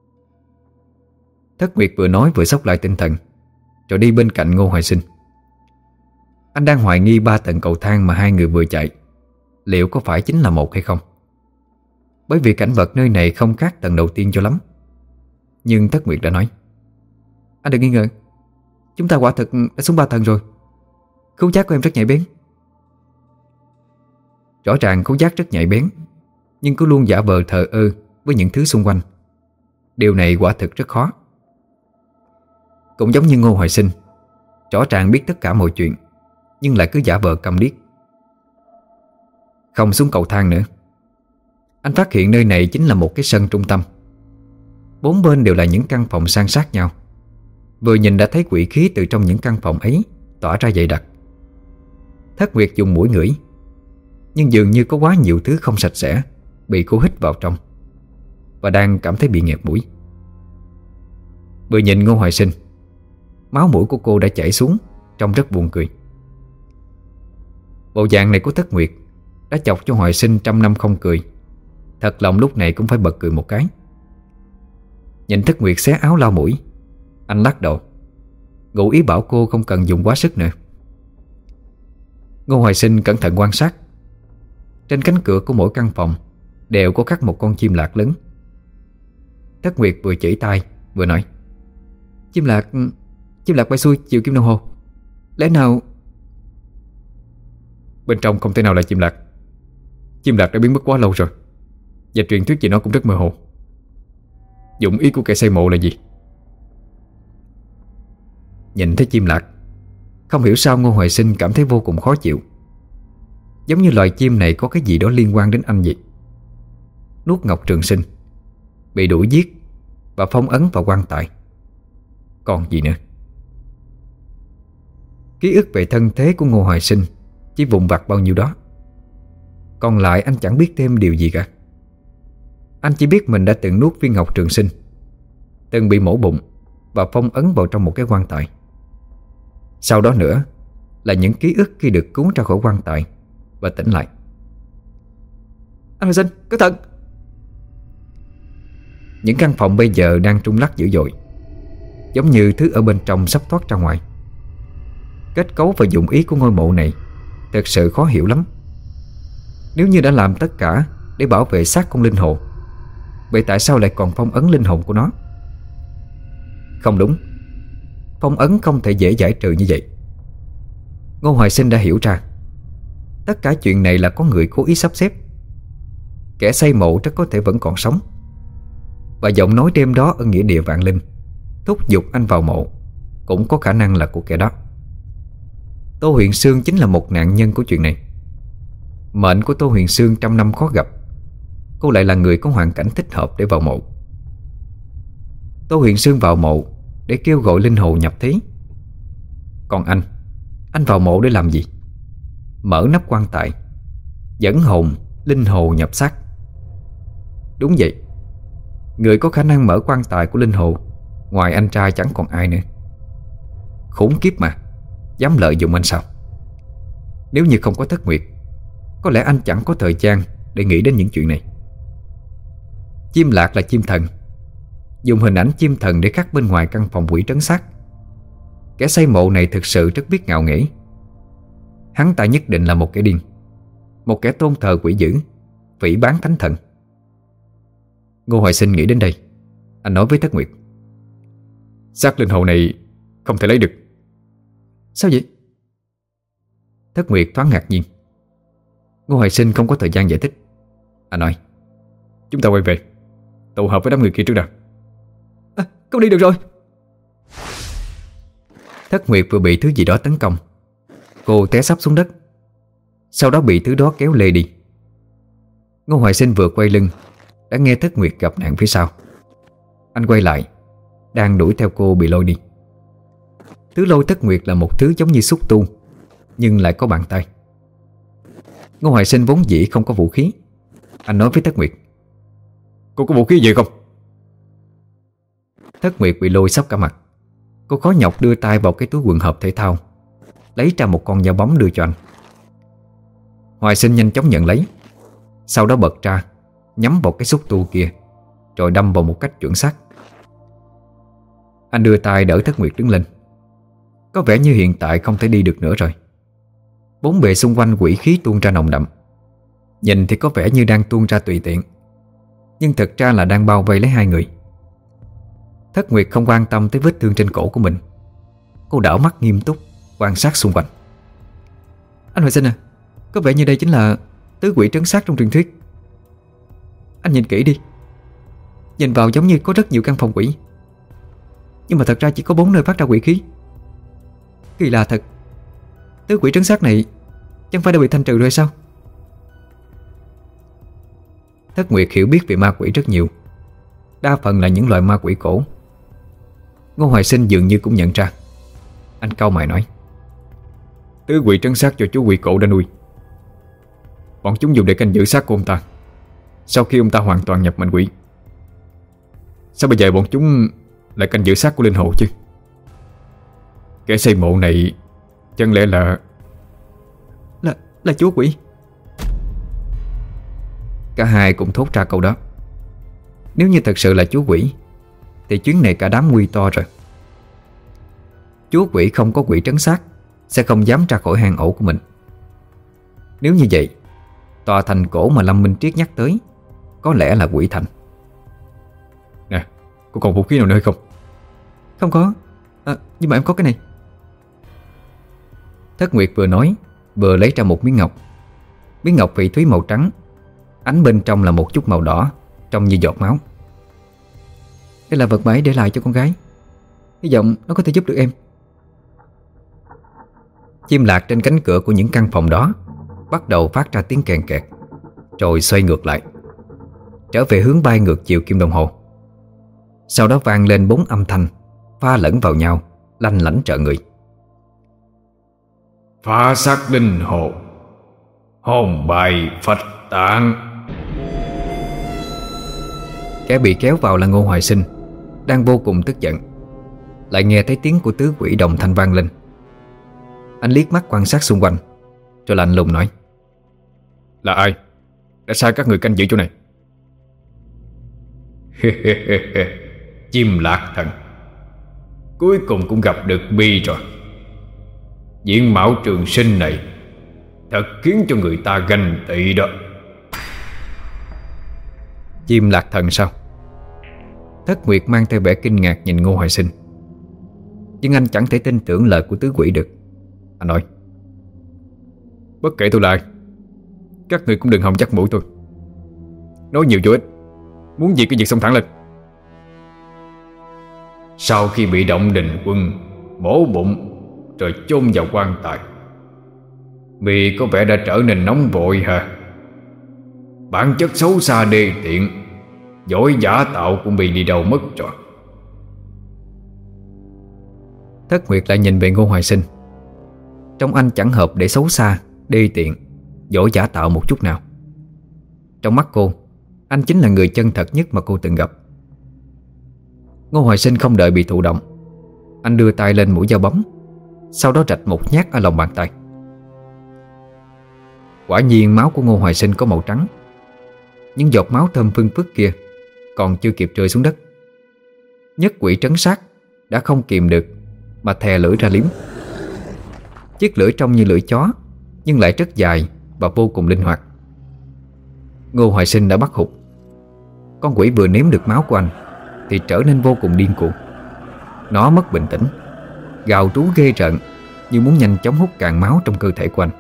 Thất Nguyệt vừa nói vừa xốc lại tinh thần, rồi đi bên cạnh Ngô Hoài Sinh. Anh đang hoài nghi 3 tầng cầu thang mà hai người vừa chạy liệu có phải chính là một hay không. Bởi vì cảnh vật nơi này không khác tầng đầu tiên cho lắm. Nhưng Thất Nguyệt đã nói: anh đừng nghi ngờ, chúng ta quả thực đã xuống 3 tầng rồi. Khứu giác của em rất nhạy bén. Rõ ràng khứu giác rất nhạy bén, nhưng cứ luôn giả vờ thờ ơ với những thứ xung quanh. Điều này quả thực rất khó. Cũng giống như Ngô Hoài Sinh, rõ ràng biết tất cả mọi chuyện, nhưng lại cứ giả vờ câm điếc. Không xuống cầu thang nữa, anh phát hiện nơi này chính là một cái sân trung tâm. 4 bên đều là những căn phòng san sát nhau. Vừa nhìn đã thấy quỷ khí từ trong những căn phòng ấy tỏa ra dày đặc. Thất Nguyệt dùng mũi ngửi, nhưng dường như có quá nhiều thứ không sạch sẽ bị cô hít vào trong, và đang cảm thấy bị nghẹt mũi. Vừa nhìn Ngô Hoài Sinh, máu mũi của cô đã chảy xuống, trông rất buồn cười. Bộ dạng này của Thất Nguyệt đã chọc cho Hoài Sinh trăm năm không cười. Thật lòng lúc này cũng phải bật cười một cái. Nhìn Thất Nguyệt xé áo lau mũi, anh lắc đầu, ngụ ý bảo cô không cần dùng quá sức nữa. Ngô Hoài Sinh cẩn thận quan sát. Trên cánh cửa của mỗi căn phòng đều có khắc một con chim lạc lớn. Thất Nguyệt vừa chỉ tay vừa nói: Chim lạc bay xuôi chiều kim đồng hồ. Lẽ nào... Bên trong không thể nào là chim lạc. Chim lạc đã biến mất quá lâu rồi, và truyền thuyết về nó cũng rất mơ hồ. Dụng ý của kẻ xây mộ là gì? Nhìn thấy chim lạc, không hiểu sao Ngô Hoài Sinh cảm thấy vô cùng khó chịu. Giống như loài chim này có cái gì đó liên quan đến anh vậy. Nuốt Ngọc Trường Sinh, bị đuổi giết và phong ấn vào quan tài, còn gì nữa? Ký ức về thân thế của Ngô Hoài Sinh chỉ vụn vặt bao nhiêu đó. Còn lại anh chẳng biết thêm điều gì cả. Anh chỉ biết mình đã từng nuốt viên Ngọc Trường Sinh, từng bị mổ bụng và phong ấn vào trong một cái quan tài. Sau đó nữa là những ký ức khi được cứu ra khỏi quan tài và tỉnh lại. Anh Hoài Sinh, cẩn thận! Những căn phòng bây giờ đang rung lắc dữ dội, giống như thứ ở bên trong sắp thoát ra ngoài. Kết cấu và dụng ý của ngôi mộ này thật sự khó hiểu lắm. Nếu như đã làm tất cả để bảo vệ xác con linh hồn, vậy tại sao lại còn phong ấn linh hồn của nó? Không đúng, phong ấn không thể dễ giải trừ như vậy. Ngô Hoài Sinh đã hiểu ra, tất cả chuyện này là có người cố ý sắp xếp. Kẻ xây mộ rất có thể vẫn còn sống, và giọng nói đêm đó ở nghĩa địa Vạn Linh thúc giục anh vào mộ cũng có khả năng là của kẻ đó. Tô Huyền Sương chính là một nạn nhân của chuyện này. Mệnh của Tô Huyền Sương trăm năm khó gặp, cô lại là người có hoàn cảnh thích hợp để vào mộ. Tô Huyền Sương vào mộ để kêu gọi linh hồn nhập thí. Còn anh vào mộ để làm gì? Mở nắp quan tài, dẫn hồn, linh hồn nhập xác. Đúng vậy, người có khả năng mở quan tài của linh hồn ngoài anh trai chẳng còn ai nữa. Khốn kiếp mà, dám lợi dụng anh sao? Nếu như không có Thất Nguyệt, có lẽ anh chẳng có thời gian để nghĩ đến những chuyện này. Chim Lạc là chim thần, dùng hình ảnh chim thần để khắc bên ngoài căn phòng quỷ trấn xác. Kẻ xây mộ này thực sự rất biết ngạo nghễ. Hắn ta nhất định là một kẻ điên, một kẻ tôn thờ quỷ dữ, phỉ báng thánh thần. Ngô Hoài Sinh nghĩ đến đây, anh nói với Thất Nguyệt: Xác linh hồn này không thể lấy được. Sao vậy? Thất Nguyệt thoáng ngạc nhiên. Ngô Hoài Sinh không có thời gian giải thích. Anh nói: Chúng ta quay về, tụ hợp với đám người kia trước đã. Không đi được rồi. Thất Nguyệt vừa bị thứ gì đó tấn công. Cô té sắp xuống đất, sau đó bị thứ đó kéo lê đi. Ngô Hoài Sinh vừa quay lưng đã nghe Thất Nguyệt gặp nạn phía sau. Anh quay lại, đang đuổi theo cô bị lôi đi. Thứ lôi Thất Nguyệt là một thứ giống như xúc tu, nhưng lại có bàn tay. Ngô Hoài Sinh vốn dĩ không có vũ khí. Anh nói với Thất Nguyệt: Cô có vũ khí gì không? Thất Nguyệt bị lôi sắp cả mặt. Cô khó nhọc đưa tay vào cái túi quần hộp thể thao, lấy ra một con dao bóng đưa cho anh. Hoài Sinh nhanh chóng nhận lấy, sau đó bật ra, nhắm vào cái xúc tu kia, rồi đâm vào một cách chuẩn xác. Anh đưa tay đỡ Thất Nguyệt đứng lên. Có vẻ như hiện tại không thể đi được nữa rồi. Bốn bề xung quanh quỷ khí tuôn ra nồng đậm. Nhìn thì có vẻ như đang tuôn ra tùy tiện, nhưng thực ra là đang bao vây lấy hai người. Thất Nguyệt không quan tâm tới vết thương trên cổ của mình. Cô đảo mắt nghiêm túc quan sát xung quanh. Anh Hoài Sinh à, có vẻ như đây chính là tứ quỷ trấn xác trong truyền thuyết. Anh nhìn kỹ đi. Nhìn vào giống như có rất nhiều căn phòng quỷ, nhưng mà thật ra chỉ có 4 nơi phát ra quỷ khí. Kỳ lạ thật. Tứ quỷ trấn xác này chẳng phải đã bị thanh trừ rồi sao? Thất Nguyệt hiểu biết về ma quỷ rất nhiều, đa phần là những loại ma quỷ cổ. Ngô Hoài Sinh dường như cũng nhận ra. Anh cau mày nói: Tứ quỷ trấn xác cho chú quỷ cổ đã nuôi. Bọn chúng dùng để canh giữ xác của ông ta sau khi ông ta hoàn toàn nhập mệnh quỷ. Sao bây giờ bọn chúng lại canh giữ xác của linh hồn chứ? Kẻ xây mộ này chẳng lẽ là chúa quỷ? Cả hai cũng thốt ra câu đó. Nếu như thật sự là chúa quỷ thì chuyến này cả đám nguy to rồi. Chúa quỷ không có quỷ trấn xác sẽ không dám ra khỏi hang ổ của mình. Nếu như vậy, tòa thành cổ mà Lâm Minh Triết nhắc tới có lẽ là quỷ thành. Nè, cô còn vũ khí nào nữa hay không? Không có, nhưng mà em có cái này. Thất Nguyệt vừa nói vừa lấy ra một miếng ngọc. Miếng ngọc phỉ thúy màu trắng, ánh bên trong là một chút màu đỏ, trông như giọt máu. Đây là vật mà ấy để lại cho con gái, hy vọng nó có thể giúp được em. Chim lạc trên cánh cửa của những căn phòng đó bắt đầu phát ra tiếng kèn kẹt, rồi xoay ngược lại, trở về hướng bay ngược chiều kim đồng hồ. Sau đó vang lên 4 âm thanh pha lẫn vào nhau, lanh lảnh trợ người. Phá xác linh hồn, hồn bay phách tán. Kẻ bị kéo vào là Ngô Hoài Sinh, đang vô cùng tức giận. Lại nghe thấy tiếng của tứ quỷ đồng thanh vang lên. Anh liếc mắt quan sát xung quanh, rồi lạnh lùng nói: Là ai đã sai các người canh giữ chỗ này? Chim lạc thần, cuối cùng cũng gặp được Bi rồi. Diện mạo trường sinh này thật khiến cho người ta ganh tị đó. Chim lạc thần sao? Thất Nguyệt mang theo vẻ kinh ngạc nhìn Ngô Hoài Sinh, nhưng anh chẳng thể tin tưởng lời của tứ quỷ được. Anh nói: Bất kể tôi là ai, các người cũng đừng hòng dắt mũi tôi. Nói nhiều vô ích, muốn gì cứ việc xông thẳng lên. Sau khi bị động đình quân mổ bụng rồi chôn vào quan tài, Bi có vẻ đã trở nên nóng vội hả? Bản chất xấu xa đê tiện, dối giả tạo của Bi đi đâu mất rồi? Thất Nguyệt lại nhìn về Ngô Hoài Sinh. Trong anh chẳng hợp để xấu xa, đê tiện, dối giả tạo một chút nào. Trong mắt cô, anh chính là người chân thật nhất mà cô từng gặp. Ngô Hoài Sinh không đợi bị thụ động, anh đưa tay lên mũi dao bấm, sau đó rạch một nhát ở lòng bàn tay. Quả nhiên máu của Ngô Hoài Sinh có màu trắng. Những giọt máu thơm phưng phức kia còn chưa kịp rơi xuống đất, Nhất Quỷ Trấn Sát đã không kìm được mà thè lưỡi ra liếm. Chiếc lưỡi trông như lưỡi chó, nhưng lại rất dài và vô cùng linh hoạt. Ngô Hoài Sinh đã bắt hụt. Con quỷ vừa nếm được máu của anh thì trở nên vô cùng điên cuồng. Nó mất bình tĩnh, gào trú ghê rợn, như muốn nhanh chóng hút cạn máu trong cơ thể của anh.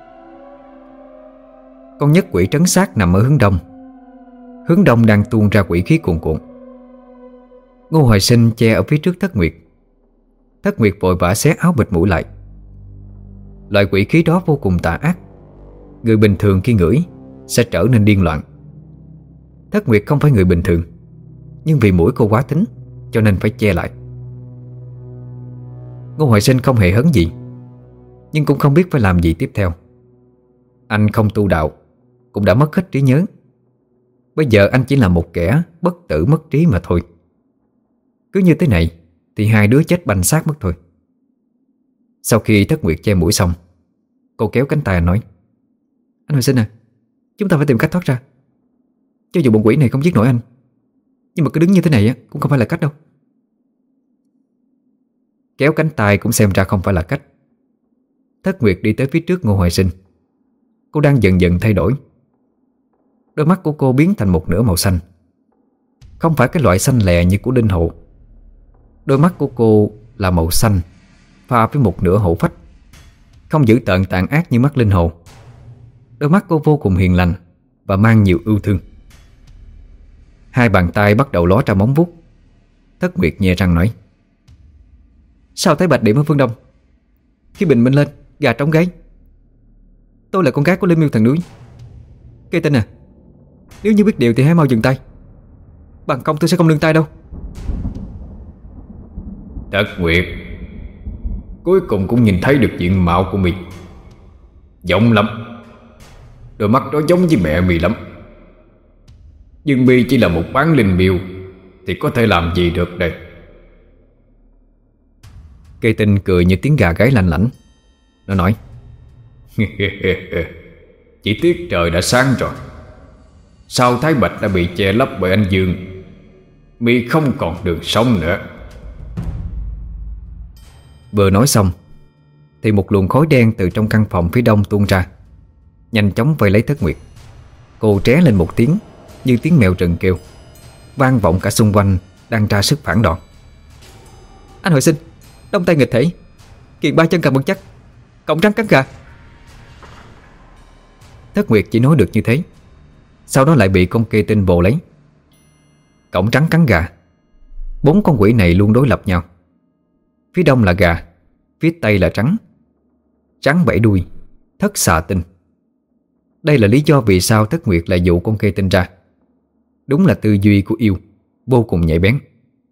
Con Nhất Quỷ Trấn Sát nằm ở hướng đông. Hướng đông đang tuôn ra quỷ khí cuồn cuộn. Ngô Hoài Sinh che ở phía trước Thất Nguyệt. Thất Nguyệt vội vã xé áo bịt mũi lại. Loại quỷ khí đó vô cùng tà ác. Người bình thường khi ngửi sẽ trở nên điên loạn. Thất Nguyệt không phải người bình thường, nhưng vì mũi cô quá thính cho nên phải che lại. Ngô Hoài Sinh không hề hấn gì, nhưng cũng không biết phải làm gì tiếp theo. Anh không tu đạo, cũng đã mất hết trí nhớ. Bây giờ anh chỉ là một kẻ bất tử mất trí mà thôi. Cứ như thế này thì hai đứa chết banh xác mất thôi. Sau khi Thất Nguyệt che mũi xong, cô kéo cánh tay anh nói: "Anh Hoài Sinh à, chúng ta phải tìm cách thoát ra. Cho dù bọn quỷ này không giết nổi anh, nhưng mà cứ đứng như thế này cũng không phải là cách đâu." Kéo cánh tay cũng xem ra không phải là cách. Thất Nguyệt đi tới phía trước Ngô Hoài Sinh. Cô đang dần dần thay đổi. Đôi mắt của cô biến thành một nửa màu xanh. Không phải cái loại xanh lè như của Đinh Hậu. Đôi mắt của cô là màu xanh pha với một nửa hổ phách, không dữ tợn tàn ác như mắt Linh Hồ. Đôi mắt cô vô cùng hiền lành và mang nhiều ưu thương. Hai bàn tay bắt đầu ló ra móng vuốt. Thất Nguyệt nhẹ răng nói: "Sao thấy bạch điểm ở phương đông? Khi bình minh lên, gà trống gáy. Tôi là con gái của Linh Miêu Thần Núi. Cây Tinh à, nếu như biết điều thì hãy mau dừng tay, bằng không tôi sẽ không nương tay đâu." Thất Nguyệt, cuối cùng cũng nhìn thấy được diện mạo của mình. Giống lắm. Đôi mắt đó giống với mẹ mì lắm. Nhưng mi chỉ là một bán linh miêu thì có thể làm gì được đây? Cây Tinh cười như tiếng gà gáy lanh lảnh. Nó nói: "Chỉ tiếc trời đã sáng rồi. Sao Thái Bạch đã bị che lấp bởi anh Dương, mi không còn đường sống nữa." Vừa nói xong thì một luồng khói đen từ trong căn phòng phía đông tuôn ra, nhanh chóng vây lấy Thất Nguyệt. Cô tré lên một tiếng như tiếng mèo rừng kêu, vang vọng cả xung quanh đang ra sức phản đòn. "Anh Hoài Sinh, đông tay nghịch thể, kiền ba chân cầm vững chắc, cổng trắng cắn gà." Thất Nguyệt chỉ nói được như thế, sau đó lại bị con Kê Tinh vồ lấy. Cổng trắng cắn gà. Bốn con quỷ này luôn đối lập nhau. Phía đông là gà, phía tây là trắng. Trắng bảy đuôi, thất xà tinh. Đây là lý do vì sao Thất Nguyệt lại dụ con Kê Tinh ra. Đúng là tư duy của yêu, vô cùng nhạy bén.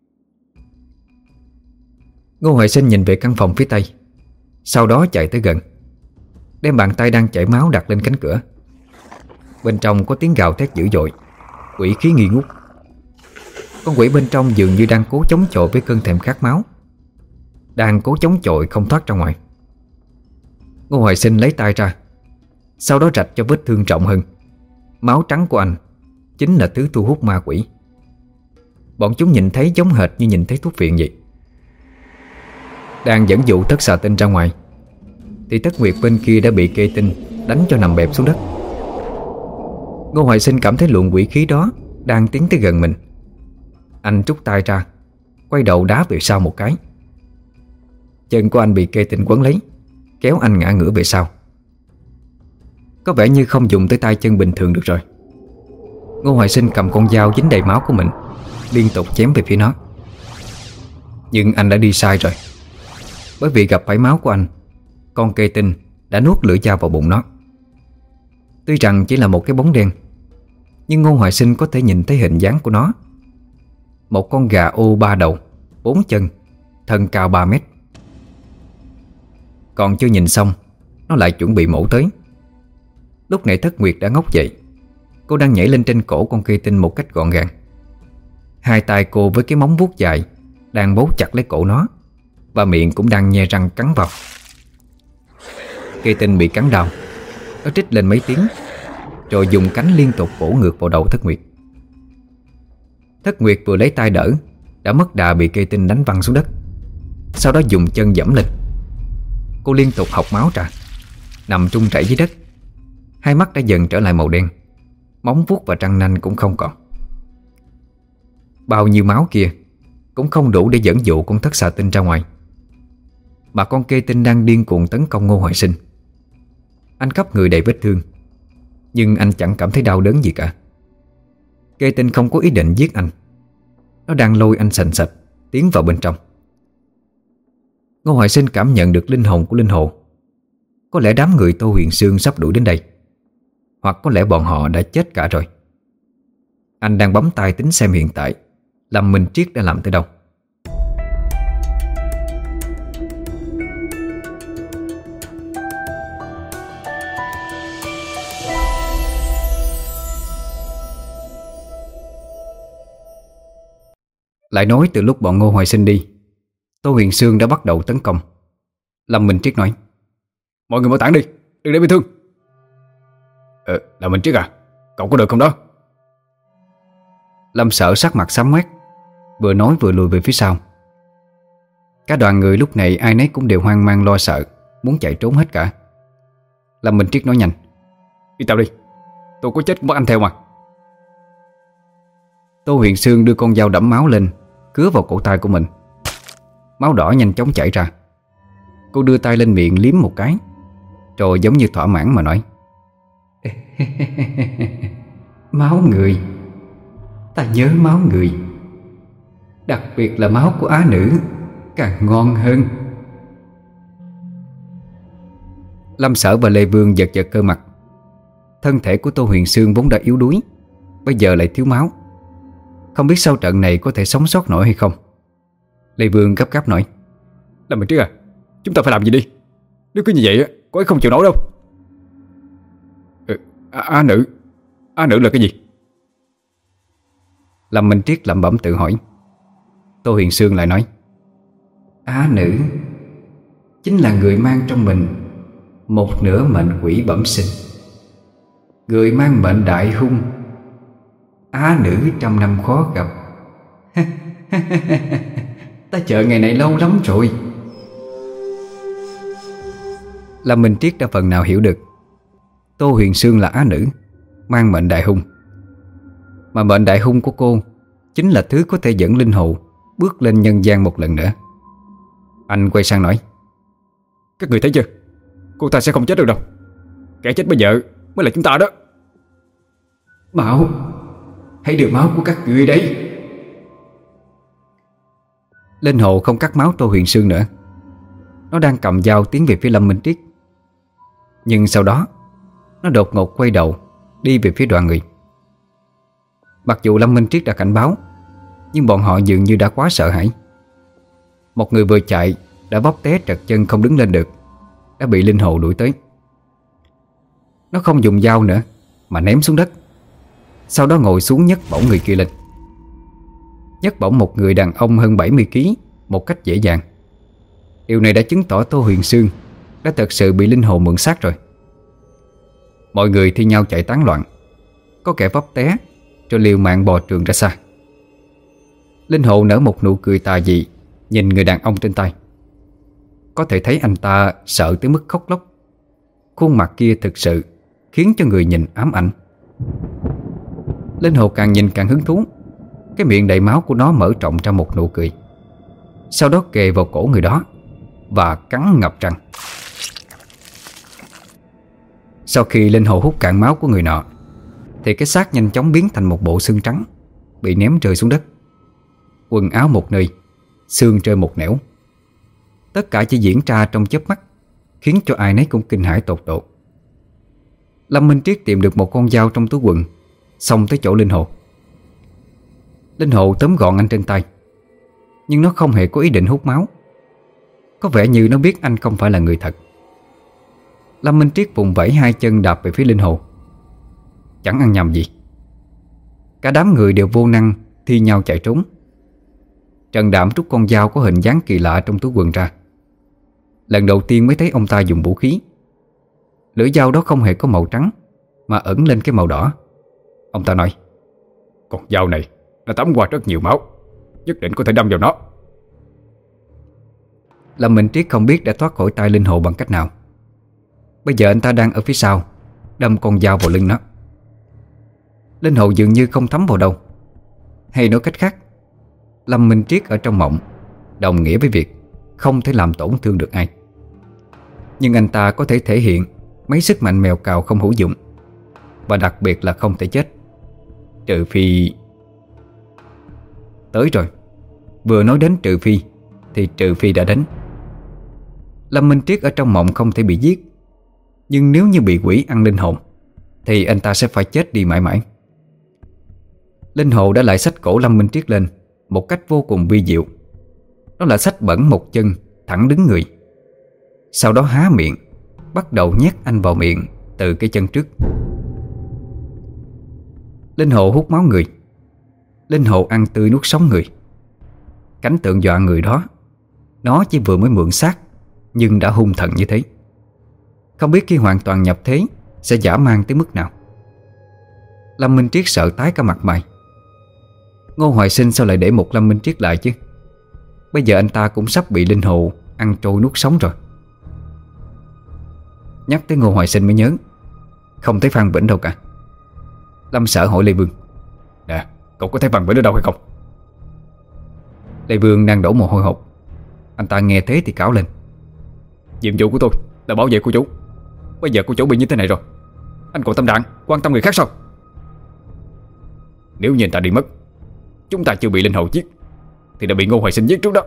Ngô Hoài Sinh nhìn về căn phòng phía tây, sau đó chạy tới gần, đem bàn tay đang chảy máu đặt lên cánh cửa. Bên trong có tiếng gào thét dữ dội, quỷ khí nghi ngút. Con quỷ bên trong dường như đang cố chống chọi với cơn thèm khát máu, đang cố chống chọi không thoát ra ngoài. Ngô Hoài Sinh lấy tay ra, sau đó rạch cho vết thương trọng hơn. Máu trắng của anh chính là thứ thu hút ma quỷ. Bọn chúng nhìn thấy giống hệt như nhìn thấy thuốc phiện vậy. Đang dẫn dụ thất xà tinh ra ngoài thì Thất Nguyệt bên kia đã bị Kê Tinh đánh cho nằm bẹp xuống đất. Ngô Hoài Sinh cảm thấy luồng quỷ khí đó đang tiến tới gần mình. Anh trút tay ra, quay đầu đá về sau một cái. Chân của anh bị Kê Tinh quấn lấy, kéo anh ngã ngửa về sau. Có vẻ như không dùng tới tay chân bình thường được rồi. Ngô Hoài Sinh cầm con dao dính đầy máu của mình, liên tục chém về phía nó. Nhưng anh đã đi sai rồi. Bởi vì gặp phải máu của anh, con Kê Tinh đã nuốt lưỡi dao vào bụng nó. Tuy rằng chỉ là một cái bóng đen, nhưng Ngô Hoài Sinh có thể nhìn thấy hình dáng của nó. Một con gà ô 3 đầu, 4 chân, thân cao 3 mét. Còn chưa nhìn xong, nó lại chuẩn bị mổ tới. Lúc nãy Thất Nguyệt đã ngóc dậy. Cô đang nhảy lên trên cổ con Kê Tinh một cách gọn gàng. Hai tay cô với cái móng vuốt dài đang bấu chặt lấy cổ nó, và miệng cũng đang nhe răng cắn vào. Cây tinh bị cắn đau. Nó trích lên mấy tiếng, rồi dùng cánh liên tục vỗ ngược vào đầu Thất Nguyệt. Thất Nguyệt vừa lấy tay đỡ, đã mất đà bị cây tinh đánh văng xuống đất. Sau đó dùng chân giẫm lên. Cô liên tục hộc máu ra, nằm trung chảy dưới đất. Hai mắt đã dần trở lại màu đen, móng vuốt và răng nanh cũng không còn. Bao nhiêu máu kia cũng không đủ để dẫn dụ con thất xà tinh ra ngoài. Mà con kê tinh đang điên cuồng tấn công Ngô Hoài Sinh. Anh khắp người đầy vết thương, nhưng anh chẳng cảm thấy đau đớn gì cả. Kê tinh không có ý định giết anh. Nó đang lôi anh sành sạch tiến vào bên trong. Ngô Hoài Sinh cảm nhận được linh hồn của linh hồ. Có lẽ đám người Tô Huyền Sương sắp đuổi đến đây, hoặc có lẽ bọn họ đã chết cả rồi. Anh đang bấm tay tính xem hiện tại Lâm Minh Triết đã làm tới đâu. Lại nói từ lúc bọn Ngô Hoài Sinh đi, Tô Huyền Sương đã bắt đầu tấn công. Lâm Minh Triết nói: Mọi người mau tản đi, đừng để bị thương. Là Minh Triết à, cậu có được không đó? Lâm Sở sắc mặt xám ngoét, vừa nói vừa lùi về phía sau. Cả đoàn người lúc này ai nấy cũng đều hoang mang lo sợ, muốn chạy trốn hết cả. Lâm Minh Triết nói nhanh: Đi tao đi, tôi có chết cũng bắt anh theo mà. Tô Huyền Sương đưa con dao đẫm máu lên, cứa vào cổ tay của mình. Máu đỏ nhanh chóng chảy ra. Cô đưa tay lên miệng liếm một cái, rồi giống như thỏa mãn mà nói: Máu người, ta nhớ máu người. Đặc biệt là máu của á nữ càng ngon hơn. Lâm Sở và Lê Vương giật giật cơ mặt. Thân thể của Tô Huyền Sương vốn đã yếu đuối, bây giờ lại thiếu máu, không biết sau trận này có thể sống sót nổi hay không. Lê Vương gấp gáp nói: Lâm Minh Triết à, chúng ta phải làm gì đi. Nếu cứ như vậy cô ấy không chịu nổi đâu. Á nữ là cái gì? Lâm Minh Triết lẩm bẩm tự hỏi. Tô Huyền Sương lại nói: Á nữ chính là người mang trong mình một nửa mệnh quỷ bẩm sinh, người mang mệnh đại hung. Á nữ trăm năm khó gặp. Ta chờ ngày này lâu lắm rồi. Lâm Minh Triết đã phần nào hiểu được Tô Huyền Sương là á nữ, mang mệnh đại hung. Mà mệnh đại hung của cô chính là thứ có thể dẫn linh hồn bước lên nhân gian một lần nữa. Anh quay sang nói: Các người thấy chưa, cô ta sẽ không chết được đâu. Kẻ chết bây giờ mới là chúng ta đó. Máu, hãy đưa máu của các người đấy. Linh hồ không cắt máu Tô Huyền Sương nữa. Nó đang cầm dao tiến về phía Lâm Minh Triết. Nhưng sau đó nó đột ngột quay đầu đi về phía đoàn người. Mặc dù Lâm Minh Triết đã cảnh báo, nhưng bọn họ dường như đã quá sợ hãi. Một người vừa chạy đã vấp té trật chân không đứng lên được, đã bị linh hồ đuổi tới. Nó không dùng dao nữa mà ném xuống đất, sau đó ngồi xuống nhấc bổng người kia lên. Nhấc bổng một người đàn ông hơn 70 kg một cách dễ dàng. Điều này đã chứng tỏ Tô Huyền Sương đã thật sự bị linh hồn mượn xác rồi. Mọi người thi nhau chạy tán loạn. Có kẻ vấp té rồi liều mạng bò trường ra xa. Linh hồn nở một nụ cười tà dị nhìn người đàn ông trên tay. Có thể thấy anh ta sợ tới mức khóc lóc. Khuôn mặt kia thực sự khiến cho người nhìn ám ảnh. Linh hồn càng nhìn càng hứng thú. Cái miệng đầy máu của nó mở rộng ra một nụ cười, sau đó kề vào cổ người đó và cắn ngập răng. Sau khi linh hồn hút cạn máu của người nọ, thì cái xác nhanh chóng biến thành một bộ xương trắng, bị ném rơi xuống đất. Quần áo một nơi, xương rơi một nẻo. Tất cả chỉ diễn ra trong chớp mắt, khiến cho ai nấy cũng kinh hãi tột độ. Lâm Minh Triết tìm được một con dao trong túi quần, xông tới chỗ linh hồn. Linh hồn tóm gọn anh trên tay, nhưng nó không hề có ý định hút máu. Có vẻ như nó biết anh không phải là người thật. Lâm Minh Triết vùng vẫy hai chân đạp về phía linh hồn. Chẳng ăn nhầm gì. Cả đám người đều vô năng thi nhau chạy trốn. Trần Đạm rút con dao có hình dáng kỳ lạ trong túi quần ra. Lần đầu tiên mới thấy ông ta dùng vũ khí. Lưỡi dao đó không hề có màu trắng, mà ẩn lên cái màu đỏ. Ông ta nói: Con dao này đã tắm qua rất nhiều máu, nhất định có thể đâm vào nó. Lâm Minh Triết không biết đã thoát khỏi tay linh hồn bằng cách nào. Bây giờ anh ta đang ở phía sau, đâm con dao vào lưng nó. Linh hồn dường như không thấm vào đâu. Hay nói cách khác, Lâm Minh Triết ở trong mộng đồng nghĩa với việc không thể làm tổn thương được ai. Nhưng anh ta có thể thể hiện mấy sức mạnh mèo cào không hữu dụng, và đặc biệt là không thể chết. Trừ phi... Tới rồi. Vừa nói đến trừ phi thì trừ phi đã đến. Lâm Minh Triết ở trong mộng không thể bị giết, nhưng nếu như bị quỷ ăn linh hồn thì anh ta sẽ phải chết đi mãi mãi. Linh hồn đã lại xách cổ Lâm Minh Triết lên một cách vô cùng vi diệu. Nó là xách bẩn một chân thẳng đứng người, sau đó há miệng bắt đầu nhét anh vào miệng từ cái chân trước. Linh hồn hút máu người, linh hồn ăn tươi nuốt sống người. Cảnh tượng dọa người đó. Nó chỉ vừa mới mượn xác nhưng đã hung thần như thế. Không biết khi hoàn toàn nhập thế sẽ dã man tới mức nào. Lâm Minh Triết sợ tái cả mặt mày. Ngô Hoài Sinh sao lại để một Lâm Minh Triết lại chứ? Bây giờ anh ta cũng sắp bị linh hồn ăn trôi nuốt sống rồi. Nhắc tới Ngô Hoài Sinh mới nhớ, không thấy Phan Vĩnh đâu cả. Lâm Sở hỏi Lê Vương: Nè, cậu có thấy Phan Vĩnh ở đâu hay không? Lê Vương đang đổ mồ hôi hột. Anh ta nghe thế thì cáo lên: Nhiệm vụ của tôi là bảo vệ cô chủ. Bây giờ cô chủ bị như thế này rồi, anh còn tâm trạng quan tâm người khác sao? Nếu như anh ta đi mất, chúng ta chưa bị linh hồn giết thì đã bị Ngô Hoài Sinh giết trước đó.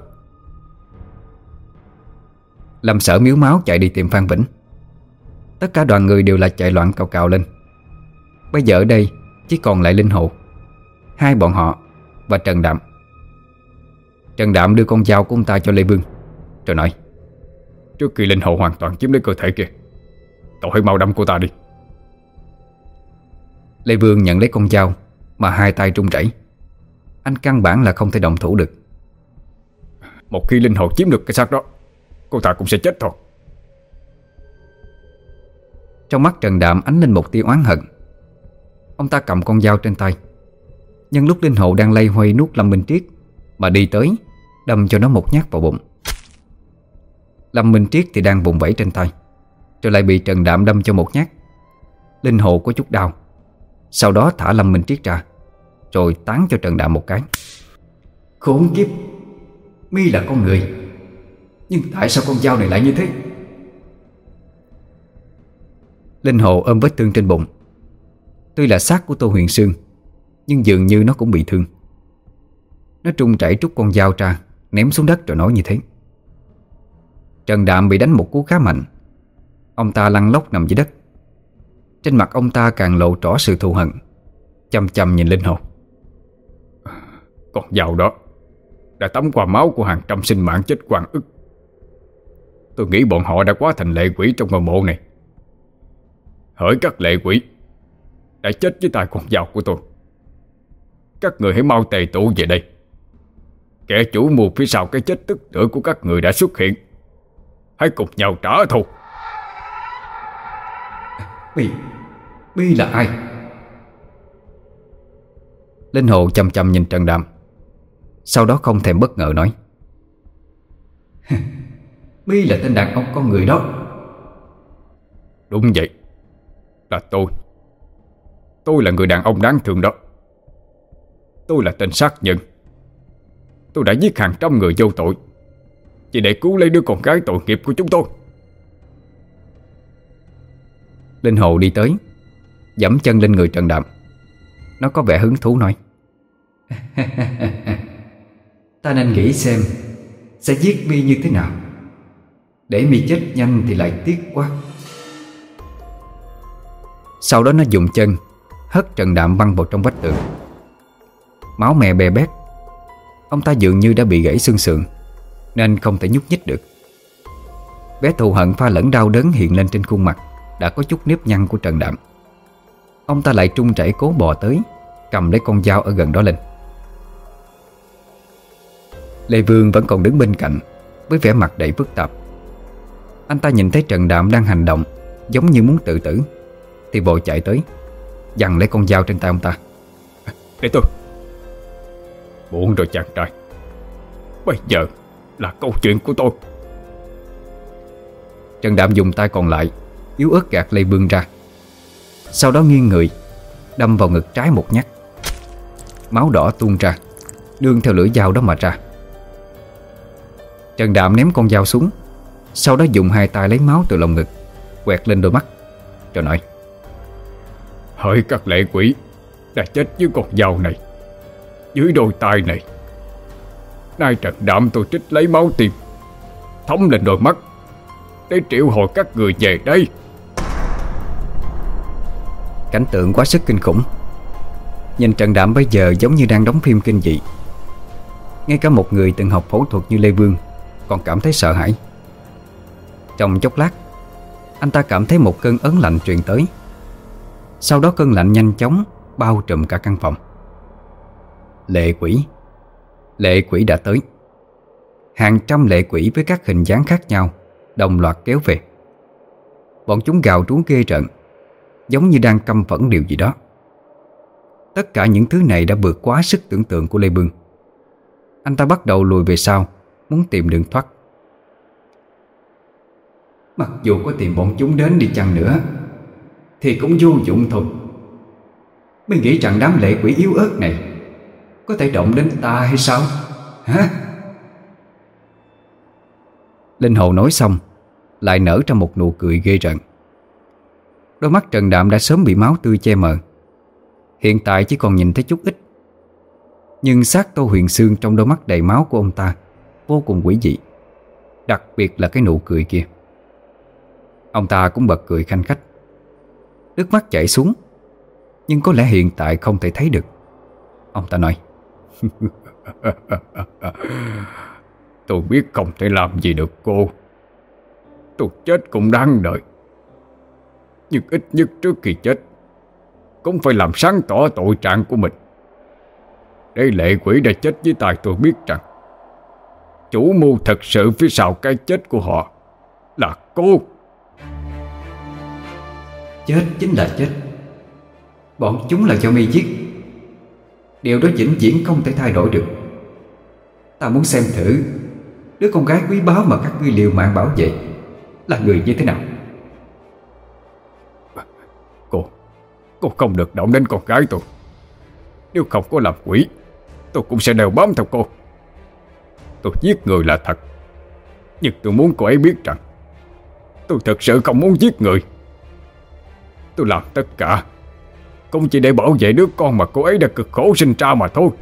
Lâm Sở miếu máu chạy đi tìm Phan Vĩnh. Tất cả đoàn người đều là chạy loạn cào cào lên. Bây giờ ở đây chỉ còn lại linh hồn, hai bọn họ và Trần Đạm. Trần Đạm đưa con dao của ông ta cho Lê Vương, rồi nói: Trước khi linh hồn hoàn toàn chiếm lấy cơ thể kia, cậu hãy mau đâm cô ta đi. Lê Vương nhận lấy con dao mà hai tay run rẩy. Anh căn bản là không thể động thủ được. Một khi linh hồn chiếm được cái xác đó, cô ta cũng sẽ chết thôi. Trong mắt Trần Đạm ánh lên một tia oán hận. Ông ta cầm con dao trên tay, nhân lúc linh hồn đang lay hoay nuốt Lâm Minh Triết mà đi tới, đâm cho nó một nhát vào bụng. Lâm Minh Triết thì đang vùng vẫy trên tay, rồi lại bị Trần Đạm đâm cho một nhát. Linh hồn có chút đau, sau đó thả Lâm Minh Triết ra, rồi tán cho Trần Đạm một cái. Khốn kiếp, mi là con người, nhưng tại sao con dao này lại như thế? Linh hồn ôm vết thương trên bụng. Tuy là xác của Tô Huyền Sương, nhưng dường như nó cũng bị thương. Nó trung chảy trút con dao ra, ném xuống đất rồi nói như thế. Trần Đạm bị đánh một cú khá mạnh. Ông ta lăn lóc nằm dưới đất. Trên mặt ông ta càng lộ rõ sự thù hận, chăm chăm nhìn linh hồn. Con dao đó đã tắm qua máu của hàng trăm sinh mạng chết oan ức. Tôi nghĩ bọn họ đã quá thành lệ quỷ trong ngôi mộ này. Hỡi các lệ quỷ đã chết dưới tay con dao của tôi, các người hãy mau tề tụ về đây. Kẻ chủ mưu phía sau cái chết tức tưởi của các người đã xuất hiện. Hãy cùng nhau trả thù. Bi là ai? Linh hồn chăm chăm nhìn Trần Đạm, sau đó không thèm bất ngờ nói: Bi là tên đàn ông con người đó. Đúng vậy, là tôi. Tôi là người đàn ông đáng thương đó. Tôi là tên sát nhân. Tôi đã giết hàng trăm người vô tội chỉ để cứu lấy đứa con gái tội nghiệp của chúng tôi. Linh hồn đi tới, giẫm chân lên người Trần Đạm. Nó có vẻ hứng thú nói: Ta nên nghĩ xem sẽ giết Mi như thế nào. Để Mi chết nhanh thì lại tiếc quá. Sau đó nó dùng chân hất Trần Đạm văng vào trong vách tường. Máu me bè bét. Ông ta dường như đã bị gãy xương sườn nên không thể nhúc nhích được. Vẻ thù hận pha lẫn đau đớn hiện lên trên khuôn mặt đã có chút nếp nhăn của Trần Đạm. Ông ta lại trung chảy cố bò tới, cầm lấy con dao ở gần đó lên. Lê Vương vẫn còn đứng bên cạnh với vẻ mặt đầy phức tạp. Anh ta nhìn thấy Trần Đạm đang hành động giống như muốn tự tử, thì vội chạy tới, giằng lấy con dao trên tay ông ta. Để tôi. Muộn rồi chàng trai. Bây giờ là câu chuyện của tôi. Trần Đạm dùng tay còn lại yếu ớt gạt Lê Vương ra, sau đó nghiêng người đâm vào ngực trái một nhát. Máu đỏ tuôn ra, đương theo lưỡi dao đó mà ra. Trần Đạm ném con dao xuống, sau đó dùng hai tay lấy máu từ lồng ngực quẹt lên đôi mắt, rồi nói: Hỡi các lệ quỷ đã chết với con dao này, dưới đôi tay này, nay Trần Đạm tôi trích lấy máu tim thấm lên đôi mắt để triệu hồi các người về đây. Cảnh tượng quá sức kinh khủng. Nhìn Trần Đạm bây giờ giống như đang đóng phim kinh dị. Ngay cả một người từng học phẫu thuật như Lê Vương còn cảm thấy sợ hãi. Trong chốc lát, anh ta cảm thấy một cơn ớn lạnh truyền tới. Sau đó cơn lạnh nhanh chóng bao trùm cả căn phòng. Lệ quỷ đã tới. Hàng trăm lệ quỷ với các hình dáng khác nhau đồng loạt kéo về. Bọn chúng gào trú ghê rợn, giống như đang căm phẫn điều gì đó. Tất cả những thứ này đã vượt quá sức tưởng tượng của Lê Bưng. Anh ta bắt đầu lùi về sau, muốn tìm đường thoát. Mặc dù có tìm bọn chúng đến đi chăng nữa thì cũng vô dụng thôi. Mình nghĩ rằng đám lệ quỷ yếu ớt này có thể động đến ta hay sao? Hả? Linh Hồ nói xong lại nở ra một nụ cười ghê rợn. Đôi mắt Trần Đạm đã sớm bị máu tươi che mờ, hiện tại chỉ còn nhìn thấy chút ít. Nhưng xác Tô Huyền Sương trong đôi mắt đầy máu của ông ta vô cùng quỷ dị, đặc biệt là cái nụ cười kia. Ông ta cũng bật cười khanh khách. Nước mắt chảy xuống, nhưng có lẽ hiện tại không thể thấy được. Ông ta nói: Tôi biết không thể làm gì được cô. Tôi chết cũng đáng đợi. Nhưng ít nhất trước khi chết cũng phải làm sáng tỏ tội trạng của mình. Để lệ quỷ đã chết với tay tôi biết rằng chủ mưu thật sự phía sau cái chết của họ là cô. Chết chính là chết. Bọn chúng là do mi giết. Điều đó vĩnh viễn không thể thay đổi được. Ta muốn xem thử đứa con gái quý báu mà các ngươi liều mạng bảo vệ là người như thế nào. Cô không được động đến con gái tôi. Nếu không có làm quỷ, tôi cũng sẽ đeo bám theo cô. Tôi giết người là thật, nhưng tôi muốn cô ấy biết rằng tôi thật sự không muốn giết người. Tôi làm tất cả cũng chỉ để bảo vệ đứa con mà cô ấy đã cực khổ sinh ra mà thôi.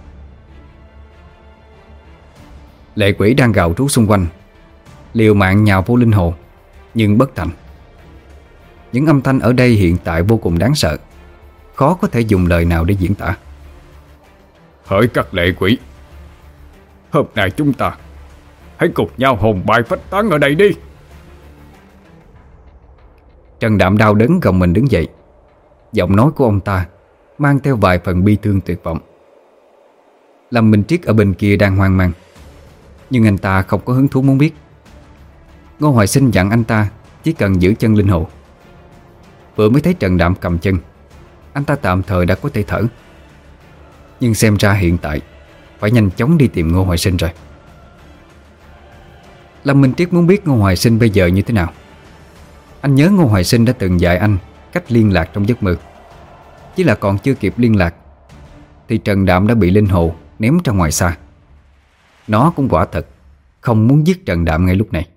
Lệ quỷ đang gào trú xung quanh, liều mạng nhào vô Linh Hồ, nhưng bất thành. Những âm thanh ở đây hiện tại vô cùng đáng sợ, khó có thể dùng lời nào để diễn tả. Hỡi các lệ quỷ, hôm nay chúng ta hãy cùng nhau hồn bại phách tán ở đây đi. Trần Đạm đau đớn gồng mình đứng dậy. Giọng nói của ông ta mang theo vài phần bi thương tuyệt vọng. Lâm Minh Triết ở bên kia đang hoang mang, nhưng anh ta không có hứng thú muốn biết. Ngô Hoài Sinh dặn anh ta chỉ cần giữ chân Linh Hồ. Vừa mới thấy Trần Đạm cầm chân, anh ta tạm thời đã có thể thở. Nhưng xem ra hiện tại phải nhanh chóng đi tìm Ngô Hoài Sinh rồi. Lâm Minh Triết muốn biết Ngô Hoài Sinh bây giờ như thế nào. Anh nhớ Ngô Hoài Sinh đã từng dạy anh cách liên lạc trong giấc mơ. Chỉ là còn chưa kịp liên lạc thì Trần Đạm đã bị Linh Hồ ném ra ngoài xa. Nó cũng quả thật không muốn giết Trần Đạm ngay lúc này.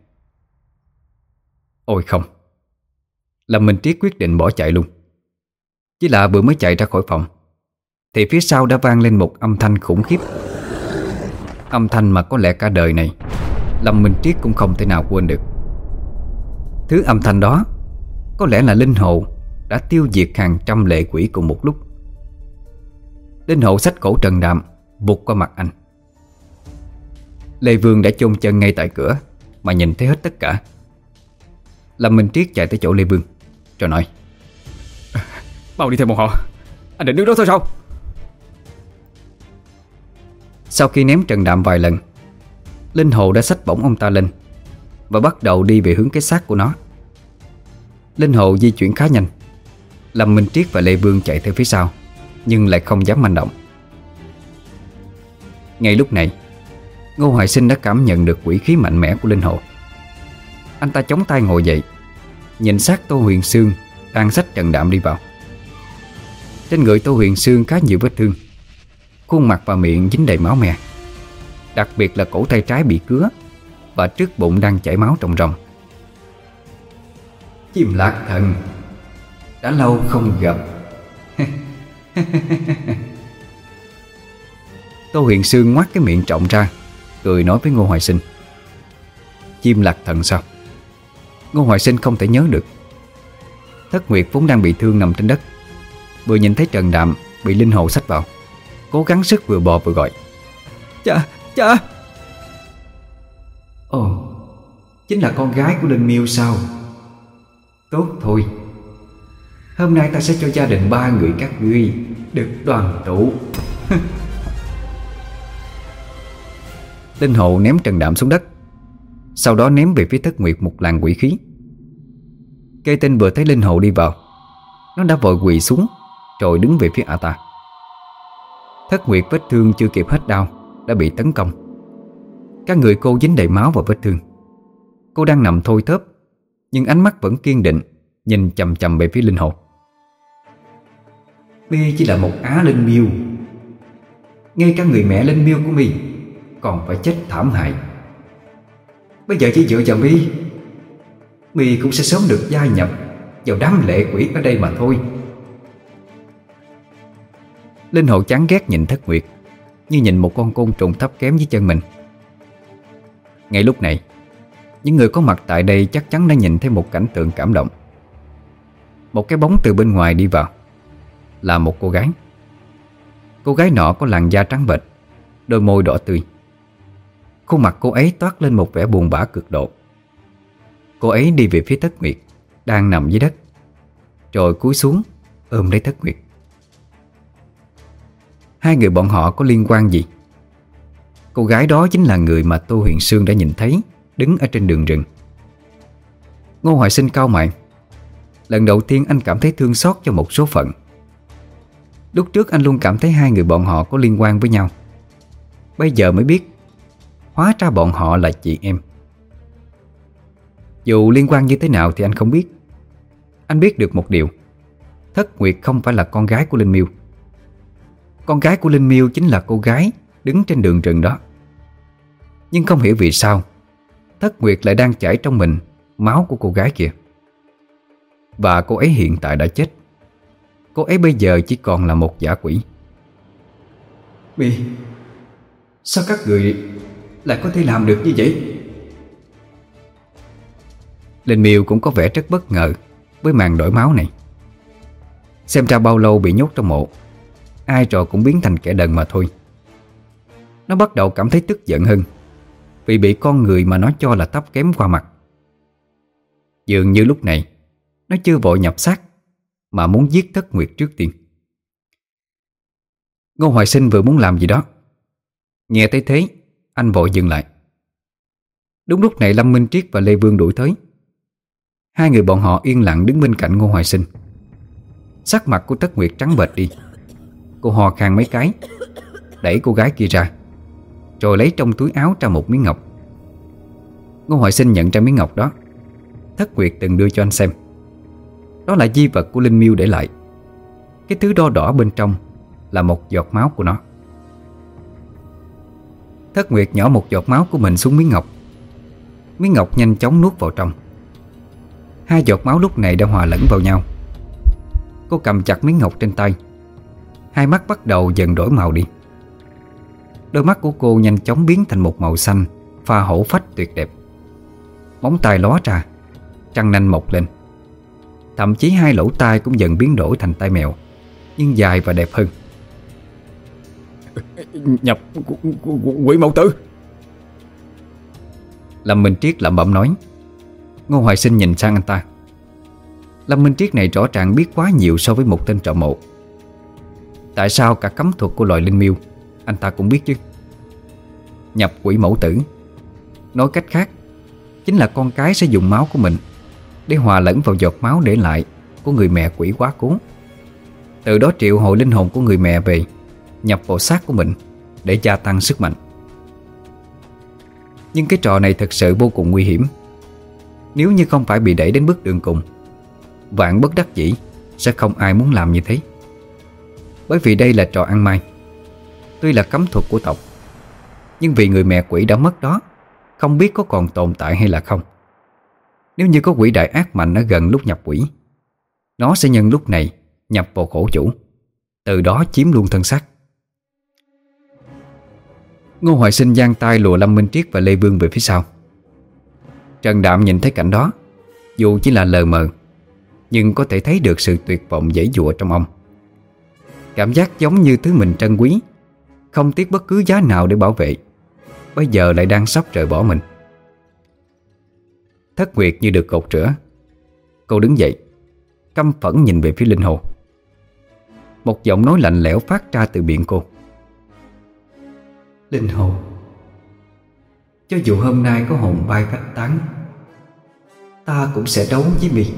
Ôi không, Lâm Minh Triết quyết định bỏ chạy luôn. Chỉ là vừa mới chạy ra khỏi phòng thì phía sau đã vang lên một âm thanh khủng khiếp. Âm thanh mà có lẽ cả đời này Lâm Minh Triết cũng không thể nào quên được. Thứ âm thanh đó có lẽ là Linh Hồ đã tiêu diệt hàng trăm lệ quỷ cùng một lúc. Linh Hồ xách cổ Trần Đạm vụt qua mặt anh. Lê Vương đã chôn chân ngay tại cửa mà nhìn thấy hết tất cả. Lâm Minh Triết chạy tới chỗ Lê Vương rồi nói: Mau đi theo bọn họ. Anh định đứng đó thôi sao? Sau khi ném Trần Đạm vài lần, Linh Hồ đã xách bổng ông ta lên và bắt đầu đi về hướng cái xác của nó. Linh hồ di chuyển khá nhanh. Lâm Minh Triết và Lê Vương chạy theo phía sau, nhưng lại không dám manh động. Ngay lúc này, Ngô Hoài Sinh đã cảm nhận được quỷ khí mạnh mẽ của linh hồ. Anh ta chống tay ngồi dậy, nhìn sát Tô Huyền Sương đang xách Trần Đạm đi vào. Trên người Tô Huyền Sương khá nhiều vết thương, khuôn mặt và miệng dính đầy máu me. Đặc biệt là cổ tay trái bị cứa và trước bụng đang chảy máu ròng ròng. Chim Lạc Thần, đã lâu không gặp. Tô Huyền Sương ngoác cái miệng trọng ra, cười nói với Ngô Hoài Sinh. Chim Lạc Thần sao? Ngô Hoài Sinh không thể nhớ được. Thất Nguyệt vốn đang bị thương nằm trên đất, vừa nhìn thấy Trần Đạm bị linh hồ xách vào, cố gắng sức vừa bò vừa gọi. Cha, cha. Ồ, chính là con gái của Linh Miêu sao? Tốt thôi, hôm nay ta sẽ cho gia đình ba người các ngươi được đoàn tụ. Linh hồ ném Trần Đạm xuống đất, sau đó ném về phía Thất Nguyệt một làn quỷ khí. Cây tinh vừa thấy linh hồ đi vào, nó đã vội quỳ xuống rồi đứng về phía ả ta. Thất Nguyệt vết thương chưa kịp hết đau đã bị tấn công. Các người cô dính đầy máu và vết thương. Cô đang nằm thôi thớp, nhưng ánh mắt vẫn kiên định, nhìn chằm chằm về phía linh hồ. Mi chỉ là một á linh miêu, ngay cả người mẹ linh miêu của Mi còn phải chết thảm hại. Bây giờ chỉ dựa vào Mi cũng sẽ sớm được gia nhập vào đám lệ quỷ ở đây mà thôi. Linh hồ chán ghét nhìn Thất Nguyệt như nhìn một con côn trùng thấp kém dưới chân mình. Ngay lúc này, những người có mặt tại đây chắc chắn đã nhìn thấy một cảnh tượng cảm động. Một cái bóng từ bên ngoài đi vào, là một cô gái. Cô gái nọ có làn da trắng bệch, đôi môi đỏ tươi. Khuôn mặt cô ấy toát lên một vẻ buồn bã cực độ. Cô ấy đi về phía Thất Nguyệt đang nằm dưới đất, rồi cúi xuống ôm lấy Thất Nguyệt. Hai người bọn họ có liên quan gì? Cô gái đó chính là người mà Tô Huyền Sương đã nhìn thấy đứng ở trên đường rừng. Ngô Hoài Sinh cau mày. Lần đầu tiên anh cảm thấy thương xót cho một số phận. Lúc trước anh luôn cảm thấy hai người bọn họ có liên quan với nhau, bây giờ mới biết hóa ra bọn họ là chị em. Dù liên quan như thế nào thì anh không biết. Anh biết được một điều: Thất Nguyệt không phải là con gái của Linh Miêu. Con gái của Linh Miêu chính là cô gái đứng trên đường rừng đó. Nhưng không hiểu vì sao Thất Nguyệt lại đang chảy trong mình máu của cô gái kia. Và cô ấy hiện tại đã chết. Cô ấy bây giờ chỉ còn là một dã quỷ. Mi, sao các người lại có thể làm được như vậy? Linh Miêu cũng có vẻ rất bất ngờ với màn đổi máu này. Xem ra bao lâu bị nhốt trong mộ, ai rồi cũng biến thành kẻ đần mà thôi. Nó bắt đầu cảm thấy tức giận hơn vì bị con người mà nó cho là thấp kém qua mặt. Dường như lúc này nó chưa vội nhập xác mà muốn giết Thất Nguyệt trước tiên. Ngô Hoài Sinh vừa muốn làm gì đó, nghe thấy thế anh vội dừng lại. Đúng lúc này Lâm Minh Triết và Lê Vương đuổi tới. Hai người bọn họ yên lặng đứng bên cạnh Ngô Hoài Sinh. Sắc mặt của Thất Nguyệt trắng bệch đi. Cô hò khan mấy cái, đẩy cô gái kia ra, rồi lấy trong túi áo ra một miếng ngọc. Ngô Hoài Sinh nhận ra miếng ngọc đó. Thất Nguyệt từng đưa cho anh xem. Đó là di vật của Linh Miêu để lại. Cái thứ đo đỏ bên trong là một giọt máu của nó. Thất Nguyệt nhỏ một giọt máu của mình xuống miếng ngọc. Miếng ngọc nhanh chóng nuốt vào trong. Hai giọt máu lúc này đã hòa lẫn vào nhau. Cô cầm chặt miếng ngọc trên tay. Hai mắt bắt đầu dần đổi màu đi. Đôi mắt của cô nhanh chóng biến thành một màu xanh pha hổ phách tuyệt đẹp. Móng tay ló ra, răng nanh mọc lên. Thậm chí hai lỗ tai cũng dần biến đổi thành tai mèo, nhưng dài và đẹp hơn. Nhập quỷ mẫu tử. Lâm Minh Triết lẩm bẩm nói. Ngô Hoài Sinh nhìn sang anh ta. Lâm Minh Triết này rõ ràng biết quá nhiều so với một tên trộm mộ. Tại sao cả cấm thuật của loài linh miêu anh ta cũng biết chứ? Nhập quỷ mẫu tử, nói cách khác, chính là con cái sẽ dùng máu của mình để hòa lẫn vào giọt máu để lại của người mẹ quỷ quá cố. Từ đó triệu hồi linh hồn của người mẹ về, nhập vào xác của mình để gia tăng sức mạnh. Nhưng cái trò này thật sự vô cùng nguy hiểm. Nếu như không phải bị đẩy đến bước đường cùng, vạn bất đắc dĩ sẽ không ai muốn làm như thế. Bởi vì đây là trò ăn may. Tuy là cấm thuật của tộc, nhưng vì người mẹ quỷ đã mất đó, không biết có còn tồn tại hay là không. Nếu như có quỷ đại ác mạnh ở gần lúc nhập quỷ, nó sẽ nhân lúc này nhập vào khổ chủ, từ đó chiếm luôn thân xác. Ngô Hoài Sinh giang tay lùa Lâm Minh Triết và Lê Vương về phía sau. Trần Đạm nhìn thấy cảnh đó, dù chỉ là lờ mờ, nhưng có thể thấy được sự tuyệt vọng giãy giụa trong ông. Cảm giác giống như thứ mình trân quý, không tiếc bất cứ giá nào để bảo vệ, bây giờ lại đang sắp rời bỏ mình. Thất Nguyệt như được cột rửa. Cô đứng dậy, căm phẫn nhìn về phía linh hồ. Một giọng nói lạnh lẽo phát ra từ miệng cô. Linh hồ, cho dù hôm nay có hồn bay phách tán, ta cũng sẽ đấu với mi.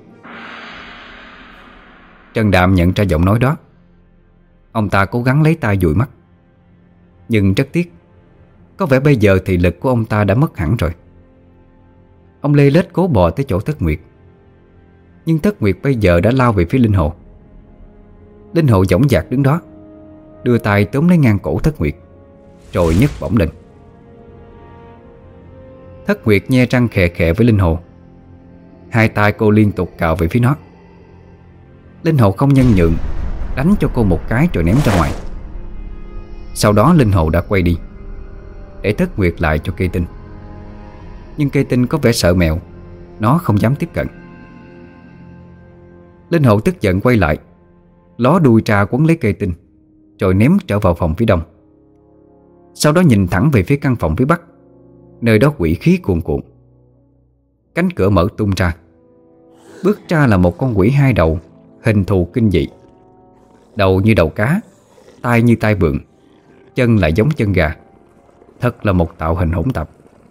Trần Đạm nhận ra giọng nói đó. Ông ta cố gắng lấy tay dụi mắt, nhưng rất tiếc, có vẻ bây giờ thị lực của ông ta đã mất hẳn rồi. Ông lê lết cố bò tới chỗ Thất Nguyệt, nhưng Thất Nguyệt bây giờ đã lao về phía linh hồ. Linh hồ dõng dạc đứng đó, đưa tay túm lấy ngang cổ Thất Nguyệt, rồi nhấc bổng lên. Thất Nguyệt nhe răng khè khè với linh hồ. Hai tay cô liên tục cào về phía nó. Linh hồ không nhân nhượng, đánh cho cô một cái rồi ném ra ngoài. Sau đó linh hồ đã quay đi, để Thất Nguyệt lại cho cây tinh. Nhưng cây tinh có vẻ sợ mèo, nó không dám tiếp cận. Linh hồ tức giận quay lại, ló đuôi ra quấn lấy cây tinh, rồi ném trở vào phòng phía đông. Sau đó nhìn thẳng về phía căn phòng phía bắc, nơi đó quỷ khí cuồn cuộn. Cánh cửa mở tung ra, bước ra là một con quỷ hai đầu, hình thù kinh dị. Đầu như đầu cá, tai như tai vượn, chân lại giống chân gà. Thật là một tạo hình hỗn tạp.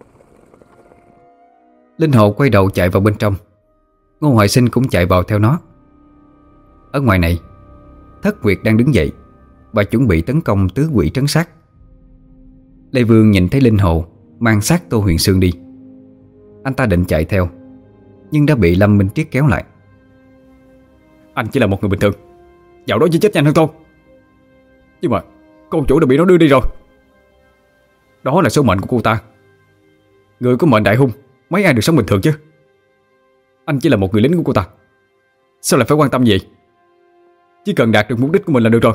Linh hồ quay đầu chạy vào bên trong. Ngô Hoài Sinh cũng chạy vào theo nó. Ở ngoài này, Thất Nguyệt đang đứng dậy và chuẩn bị tấn công tứ quỷ trấn sát. Lê Vương nhìn thấy linh hồ mang xác Tô Huyền Sương đi. Anh ta định chạy theo, nhưng đã bị Lâm Minh Triết kéo lại. Anh chỉ là một người bình thường, dạo đó chỉ chết nhanh hơn tôi. Nhưng mà cô chủ đã bị nó đưa đi rồi. Đó là số mệnh của cô ta. Người có mệnh đại hung, mấy ai được sống bình thường chứ. Anh chỉ là một người lính của cô ta, sao lại phải quan tâm gì? Chỉ cần đạt được mục đích của mình là được rồi.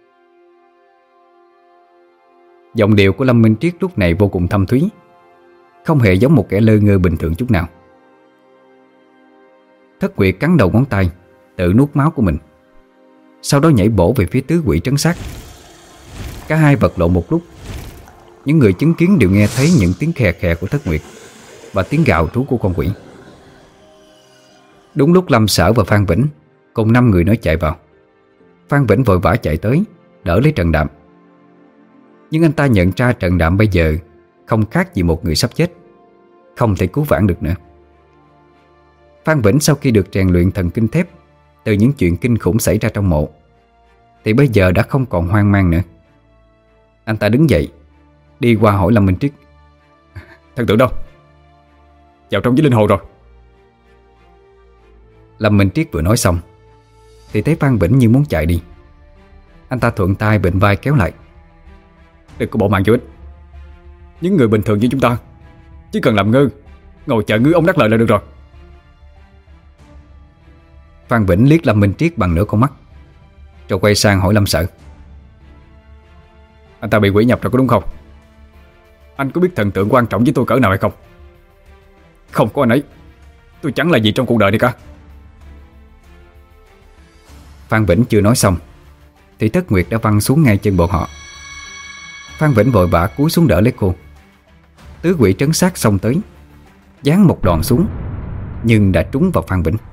Giọng điệu của Lâm Minh Triết lúc này vô cùng thâm thúy, không hề giống một kẻ lơ ngơ bình thường chút nào. Thất Nguyệt cắn đầu ngón tay, tự nuốt máu của mình, sau đó nhảy bổ về phía tứ quỷ trấn sát. Cả hai vật lộn một lúc. Những người chứng kiến đều nghe thấy những tiếng khè khè của Thất Nguyệt và tiếng gào trú của con quỷ. Đúng lúc Lâm Sở và Phan Vĩnh cùng 5 người nói chạy vào. Phan Vĩnh vội vã chạy tới đỡ lấy Trần Đạm. Nhưng anh ta nhận ra Trần Đạm bây giờ không khác gì một người sắp chết, không thể cứu vãn được nữa. Phan Vĩnh sau khi được rèn luyện thần kinh thép từ những chuyện kinh khủng xảy ra trong mộ, thì bây giờ đã không còn hoang mang nữa. Anh ta đứng dậy, đi qua hỏi Lâm Minh Triết. Thần tượng đâu? Vào trong với linh hồ rồi. Lâm Minh Triết vừa nói xong thì thấy Phan Vĩnh như muốn chạy đi. Anh ta thuận tay bệnh vai kéo lại. Đừng có bỏ mạng cho ích. Những người bình thường như chúng ta chỉ cần làm ngơ, ngồi chờ ngư ông đắc lợi là được rồi. Phan Vĩnh liếc Lâm Minh Triết bằng nửa con mắt, rồi quay sang hỏi Lâm Sở. Anh ta bị quỷ nhập rồi có đúng không? Anh có biết thần tượng quan trọng với tôi cỡ nào hay không? Không có anh ấy, tôi chẳng là gì trong cuộc đời này cả. Phan Vĩnh chưa nói xong thì Thất Nguyệt đã văng xuống ngay chân bọn họ. Phan Vĩnh vội vã cúi xuống đỡ lấy cô. Tứ quỷ trấn sát xông tới, giáng một đòn xuống, nhưng đã trúng vào Phan Vĩnh.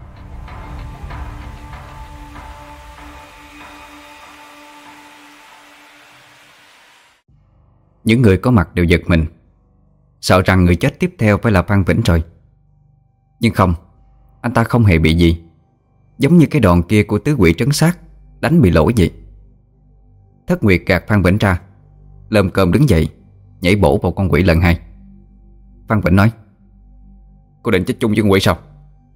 Những người có mặt đều giật mình, sợ rằng người chết tiếp theo phải là Phan Vĩnh rồi. Nhưng không, anh ta không hề bị gì, giống như cái đòn kia của tứ quỷ trấn sát đánh bị lỗi vậy. Thất Nguyệt gạt Phan Vĩnh ra, lồm cồm đứng dậy, nhảy bổ vào con quỷ lần hai. Phan Vĩnh nói: "Cô định chết chung với con quỷ sao?"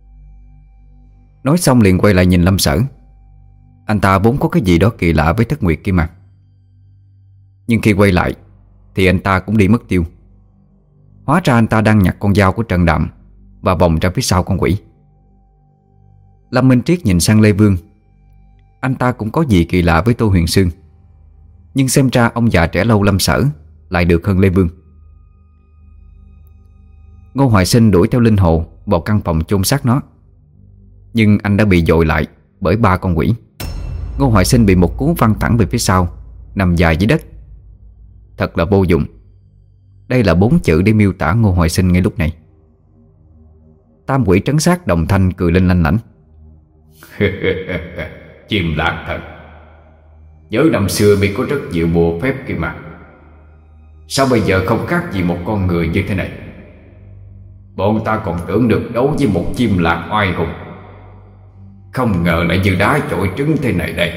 Nói xong liền quay lại nhìn Lâm Sở. Anh ta vốn có cái gì đó kỳ lạ với Thất Nguyệt kia mà. Nhưng khi quay lại thì anh ta cũng đi mất tiêu. Hóa ra anh ta đang nhặt con dao của Trần Đạm và vòng ra phía sau con quỷ. Lâm Minh Triết nhìn sang Lê Vương. Anh ta cũng có gì kỳ lạ với Tô Huyền Sương, nhưng xem ra ông già trẻ lâu Lâm Sở lại được hơn Lê Vương. Ngô Hoài Sinh đuổi theo linh hồ vào căn phòng chôn xác nó, nhưng anh đã bị dội lại bởi 3 con quỷ. Ngô Hoài Sinh bị một cú văng thẳng về phía sau, nằm dài dưới đất. Thật là vô dụng. Đây là 4 chữ để miêu tả Ngô Hoài Sinh ngay lúc này. Tam quỷ trấn sát đồng thanh cười lên lanh lảnh. Chim lạc thật. Nhớ năm xưa mi có rất nhiều bùa phép kia mà. Sao bây giờ không khác gì một con người như thế này? Bọn ta còn tưởng được đấu với một chim lạc oai hùng, không ngờ lại như đá chọi trứng thế này đây.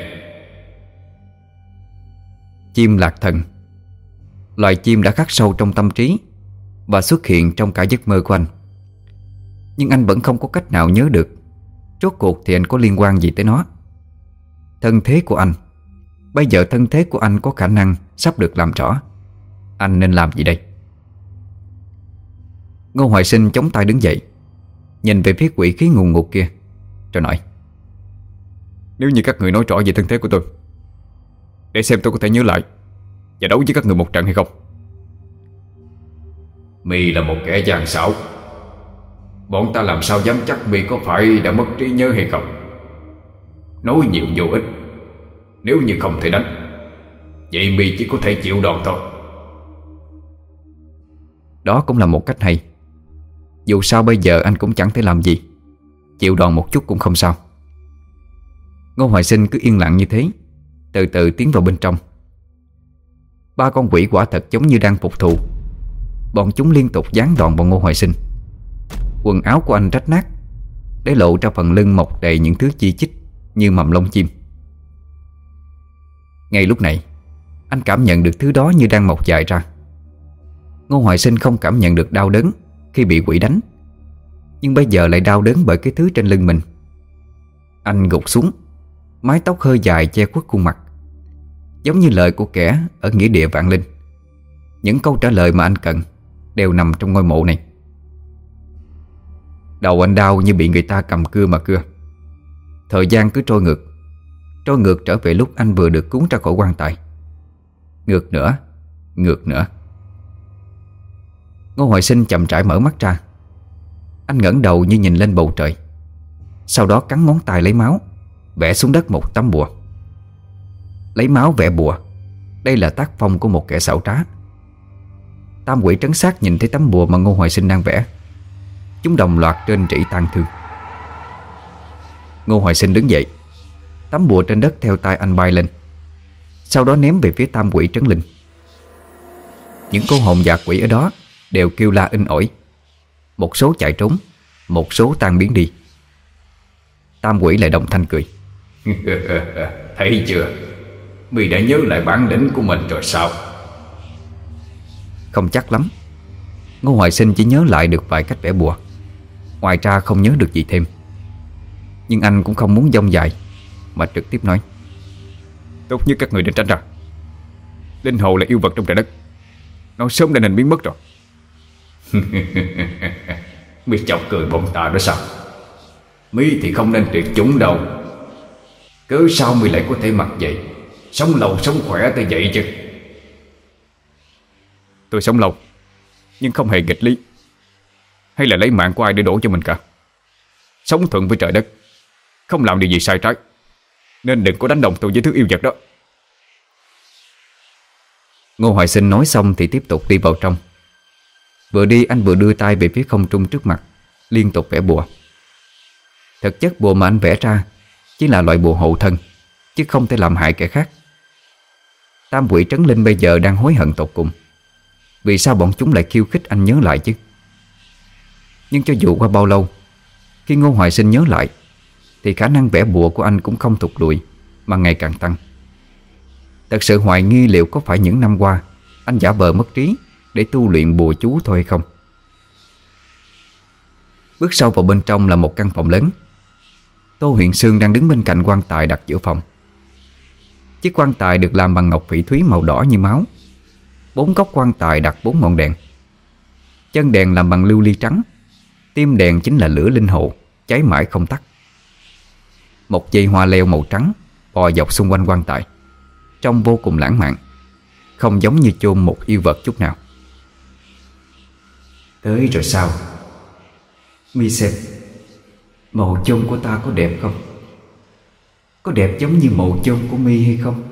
Chim lạc thần, loài chim đã khắc sâu trong tâm trí và xuất hiện trong cả giấc mơ của anh. Nhưng anh vẫn không có cách nào nhớ được rốt cuộc thì anh có liên quan gì tới nó. Thân thế của anh, bây giờ thân thế của anh có khả năng sắp được làm rõ. Anh nên làm gì đây? Ngô Hoài Sinh chống tay đứng dậy, nhìn về phía quỷ khí ngùn ngụt kia, rồi nói: "Nếu như các người nói rõ về thân thế của tôi, để xem tôi có thể nhớ lại và đấu với các người một trận hay không." Mi là một kẻ gian xảo. Bọn ta làm sao dám chắc mi có phải đã mất trí nhớ hay không? Nói nhiều vô ích. Nếu như không thể đánh, vậy mi chỉ có thể chịu đòn thôi. Đó cũng là một cách hay. Dù sao bây giờ anh cũng chẳng thể làm gì, chịu đòn một chút cũng không sao. Ngô Hoài Sinh cứ yên lặng như thế, từ từ tiến vào bên trong. 3 con quỷ quả thật giống như đang phục thù. Bọn chúng liên tục giáng đòn vào Ngô Hoài Sinh. Quần áo của anh rách nát, để lộ ra phần lưng mọc đầy những thứ chi chít như mầm lông chim. Ngay lúc này, anh cảm nhận được thứ đó như đang mọc dài ra. Ngô Hoài Sinh không cảm nhận được đau đớn khi bị quỷ đánh, nhưng bây giờ lại đau đớn bởi cái thứ trên lưng mình. Anh gục xuống, mái tóc hơi dài che khuất khuôn mặt, giống như lời của kẻ ở nghĩa địa vạn linh. Những câu trả lời mà anh cần đều nằm trong ngôi mộ này. Đầu anh đau như bị người ta cầm cưa mà cưa. Thời gian cứ trôi ngược trở về lúc anh vừa được cứu ra khỏi quan tài. Ngược nữa, ngược nữa. Ngô Hoài Sinh chậm rãi mở mắt ra. Anh ngẩng đầu như nhìn lên bầu trời, sau đó cắn ngón tay lấy máu, vẽ xuống đất một tấm bùa. Lấy máu vẽ bùa, đây là tác phong của một kẻ xảo trá. Tam quỷ trấn sát nhìn thấy tấm bùa mà Ngô Hoài Sinh đang vẽ, chúng đồng loạt trên trĩ tang thương. Ngô Hoài Sinh đứng dậy, tấm bùa trên đất theo tay anh bay lên, sau đó ném về phía tam quỷ trấn linh. Những cô hồn dạc quỷ ở đó đều kêu la inh ỏi. Một số chạy trốn, một số tan biến đi. Tam quỷ lại đồng thanh cười. Thấy chưa, mi đã nhớ lại bản lĩnh của mình rồi sao? Không chắc lắm. Ngô Hoài Sinh chỉ nhớ lại được vài cách vẽ bùa, ngoài ra không nhớ được gì thêm. Nhưng anh cũng không muốn dông dài, mà trực tiếp nói: Tốt nhất các người nên tránh ra. Linh hồ là yêu vật trong trời đất, nó sớm đã nên biến mất rồi. Mi chọc cười bọn ta đó sao? Mi thì không nên tuyệt chủng đâu. Cớ sao mi lại có thể mặc vậy, sống lâu sống khỏe tới vậy chứ? Tôi sống lâu, nhưng không hề nghịch lý, hay là lấy mạng của ai để đổ cho mình cả. Sống thuận với trời đất, không làm điều gì sai trái, nên đừng có đánh đồng tôi với thứ yêu vật đó. Ngô Hoài Sinh nói xong thì tiếp tục đi vào trong. Vừa đi anh vừa đưa tay về phía không trung trước mặt, liên tục vẽ bùa. Thực chất bùa mà anh vẽ ra chỉ là loại bùa hộ thân, chứ không thể làm hại kẻ khác. Tam quỷ trấn linh bây giờ đang hối hận tột cùng. Vì sao bọn chúng lại khiêu khích anh nhớ lại chứ? Nhưng cho dù qua bao lâu, Khi Ngô Hoài Sinh nhớ lại thì khả năng vẽ bùa của anh cũng không thụt lùi mà ngày càng tăng. Thật sự hoài nghi liệu có phải những năm qua anh giả vờ mất trí để tu luyện bùa chú thôi hay không. Bước sâu vào bên trong là một căn phòng lớn. Tô Huyền Sương đang đứng bên cạnh quan tài đặt giữa phòng. Chiếc quan tài được làm bằng ngọc phỉ thúy màu đỏ như máu. 4 góc quan tài đặt 4 ngọn đèn. Chân đèn làm bằng lưu ly trắng. Tim đèn chính là lửa linh hồ, cháy mãi không tắt. Một dây hoa leo màu trắng bò dọc xung quanh quan tài, trông vô cùng lãng mạn, không giống như chôn một yêu vật chút nào. Tới rồi sao? Mi xem, mộ chôn của ta có đẹp không? Có đẹp giống như mộ chôn của Mi hay không?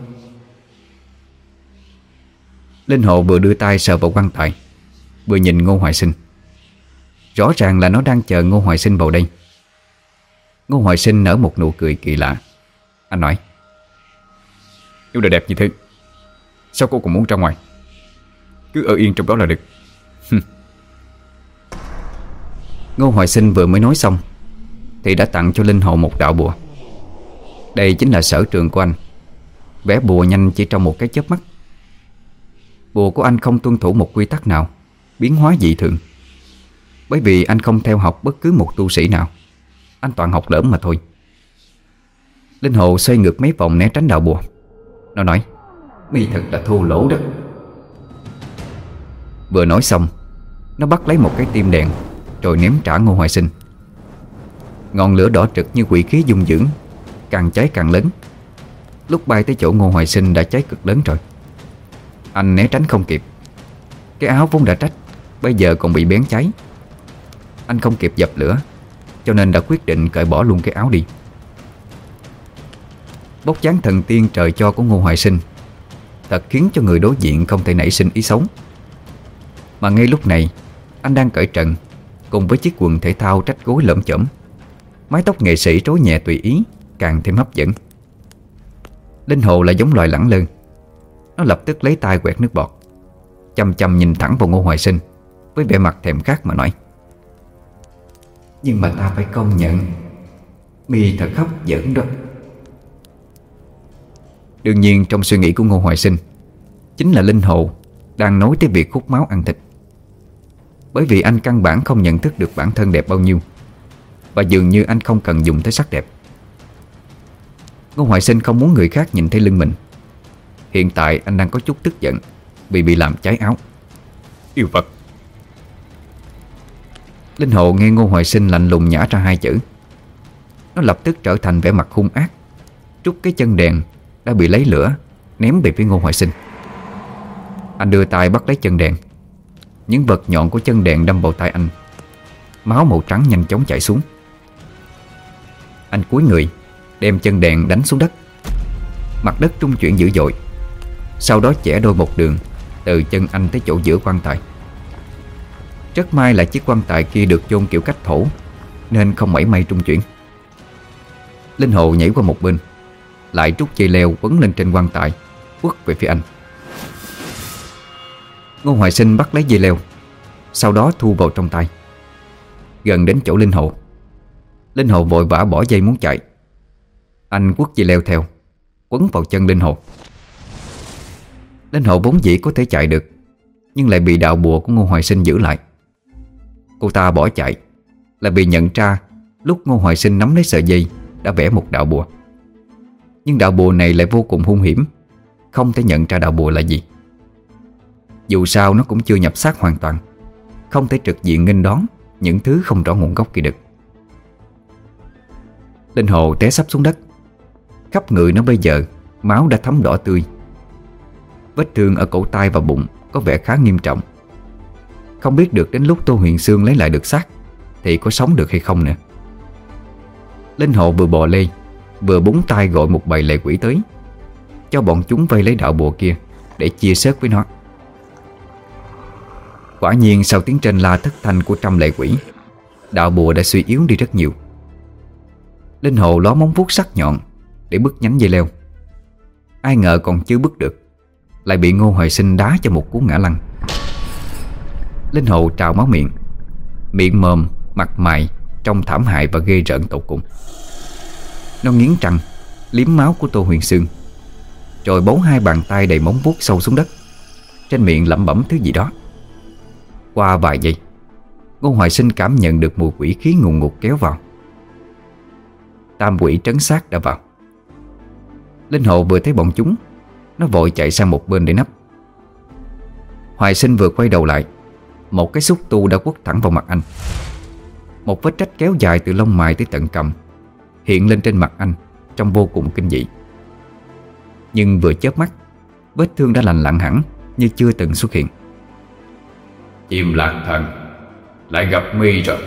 Linh Hồ vừa đưa tay sờ vào quan tài, vừa nhìn Ngô Hoài Sinh. Rõ ràng là nó đang chờ Ngô Hoài Sinh vào đây. Ngô Hoài Sinh nở một nụ cười kỳ lạ. Anh nói: Nếu đã đẹp như thế, sao cô còn muốn ra ngoài? Cứ ở yên trong đó là được. Ngô Hoài Sinh vừa mới nói xong thì đã tặng cho Linh Hồ một đạo bùa. Đây chính là sở trường của anh, vẽ bùa nhanh chỉ trong một cái chớp mắt. Bùa của anh không tuân thủ một quy tắc nào, biến hóa dị thường. Bởi vì anh không theo học bất cứ một tu sĩ nào, anh toàn học lỡm mà thôi. Linh Hồ xoay ngược mấy vòng né tránh đạo bùa. Nó nói: Mi thật là thô lỗ đó. Vừa nói xong, nó bắt lấy một cái tim đèn rồi ném trả Ngô Hoài Sinh. Ngọn lửa đỏ trực như quỷ khí dung dưỡng, càng cháy càng lớn. Lúc bay tới chỗ Ngô Hoài Sinh đã cháy cực lớn rồi. Anh né tránh không kịp. Cái áo vốn đã rách, bây giờ còn bị bén cháy. Anh không kịp dập lửa, cho nên đã quyết định cởi bỏ luôn cái áo đi. Bốc dáng thần tiên trời cho của Ngô Hoài Sinh thật khiến cho người đối diện không thể nảy sinh ý xấu. Mà ngay lúc này, anh đang cởi trần cùng với chiếc quần thể thao rách gối lởm chởm. Mái tóc nghệ sĩ rối nhẹ tùy ý, càng thêm hấp dẫn. Linh Hồ là giống loài lẳng lơ. Nó lập tức lấy tay quẹt nước bọt, chăm chăm nhìn thẳng vào Ngô Hoài Sinh với vẻ mặt thèm khát mà nói: Nhưng mà ta phải công nhận, Mi thật hấp dẫn đó. Đương nhiên trong suy nghĩ của Ngô Hoài Sinh chính là Linh Hồ đang nói tới việc hút máu ăn thịt. Bởi vì anh căn bản không nhận thức được bản thân đẹp bao nhiêu, và dường như anh không cần dùng tới sắc đẹp. Ngô Hoài Sinh không muốn người khác nhìn thấy lưng mình. Hiện tại anh đang có chút tức giận vì bị làm cháy áo. Yêu vật. Linh Hồ nghe Ngô Hoài Sinh lạnh lùng nhả ra 2 chữ. Nó lập tức trở thành vẻ mặt hung ác, trút cái chân đèn đã bị lấy lửa ném về phía Ngô Hoài Sinh. Anh đưa tay bắt lấy chân đèn. Những vật nhọn của chân đèn đâm vào tay anh. Máu màu trắng nhanh chóng chảy xuống. Anh cúi người đem chân đèn đánh xuống đất. Mặt đất trung chuyển dữ dội. Sau đó chẻ đôi một đường từ chân anh tới chỗ giữa quan tài. Rất may là chiếc quan tài kia được chôn kiểu cách thổ, nên không mảy may trung chuyển. Linh Hồ nhảy qua một bên, lại rút dây leo quấn lên trên quan tài, quất về phía anh. Ngô Hoài Sinh bắt lấy dây leo, sau đó thu vào trong tay. Gần đến chỗ Linh Hồ, Linh Hồ vội vã bỏ dây muốn chạy. Anh quất dây leo theo, quấn vào chân Linh Hồ. Linh Hồ vốn dĩ có thể chạy được, nhưng lại bị đạo bùa của Ngô Hoài Sinh giữ lại. Cô ta bỏ chạy là vì nhận ra lúc Ngô Hoài Sinh nắm lấy sợi dây đã vẽ một đạo bùa. Nhưng đạo bùa này lại vô cùng hung hiểm, không thể nhận ra đạo bùa là gì. Dù sao nó cũng chưa nhập xác hoàn toàn, không thể trực diện nghênh đón những thứ không rõ nguồn gốc kia được. Linh Hồ té sắp xuống đất. Khắp người nó bây giờ máu đã thấm đỏ tươi. Vết thương ở cổ tay và bụng có vẻ khá nghiêm trọng. Không biết được đến lúc Tô Huyền Sương lấy lại được xác thì có sống được hay không nữa. Linh Hồ vừa bò lê vừa búng tay gọi một bầy lệ quỷ tới, cho bọn chúng vây lấy đạo bùa kia để chia xớt với nó. Quả nhiên sau tiếng trên la thất thanh của trăm lệ quỷ, đạo bùa đã suy yếu đi rất nhiều. Linh Hồ ló móng vuốt sắc nhọn để bứt nhánh dây leo. Ai ngờ còn chưa bứt được, lại bị Ngô Hoài Sinh đá cho một cú ngã lăn. Linh Hồ trào máu miệng, miệng mồm, mặt mày trông thảm hại và ghê rợn tột cùng. Nó nghiến răng liếm máu của Tô Huyền Sương, rồi bấu hai bàn tay đầy móng vuốt sâu xuống đất, trên miệng lẩm bẩm thứ gì đó. Qua vài giây, Ngô Hoài Sinh cảm nhận được mùi quỷ khí ngùn ngụt kéo vào. Tam quỷ trấn xác đã vào. Linh Hồ vừa thấy bọn chúng, nó vội chạy sang một bên để nấp. Hoài Sinh vừa quay đầu lại, một cái xúc tu đã quất thẳng vào mặt anh. Một vết rách kéo dài từ lông mày tới tận cằm hiện lên trên mặt anh trông vô cùng kinh dị. Nhưng vừa chớp mắt, vết thương đã lành lặn hẳn như chưa từng xuất hiện. Chim lạc thần, lại gặp mi rồi.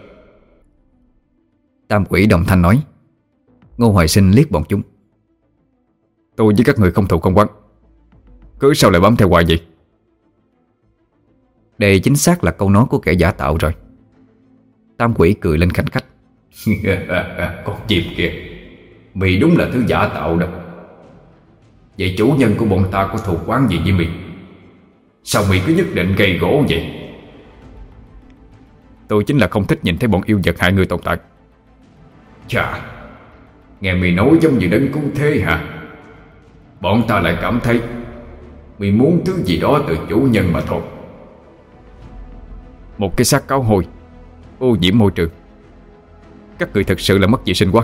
Tam quỷ đồng thanh nói. Ngô Hoài Sinh liếc bọn chúng. Tôi với các người không thù không oán, cứ sao lại bám theo hoài vậy? Đây chính xác là câu nói của kẻ giả tạo rồi. Tam quỷ cười lên khanh khách. Con chim kìa, mì đúng là thứ giả tạo đó. Vậy chủ nhân của bọn ta có thù oán gì với mì? Sao mì cứ nhất định gây gỗ vậy? Tôi chính là không thích nhìn thấy bọn yêu vật hại người tồn tại. Chà, nghe mì nói giống như đấng cứu thế hả? Bọn ta lại cảm thấy mì muốn thứ gì đó từ chủ nhân mà thôi. Một cái xác cáo hôi, ô nhiễm môi trường. Các người thật sự là mất vệ sinh quá.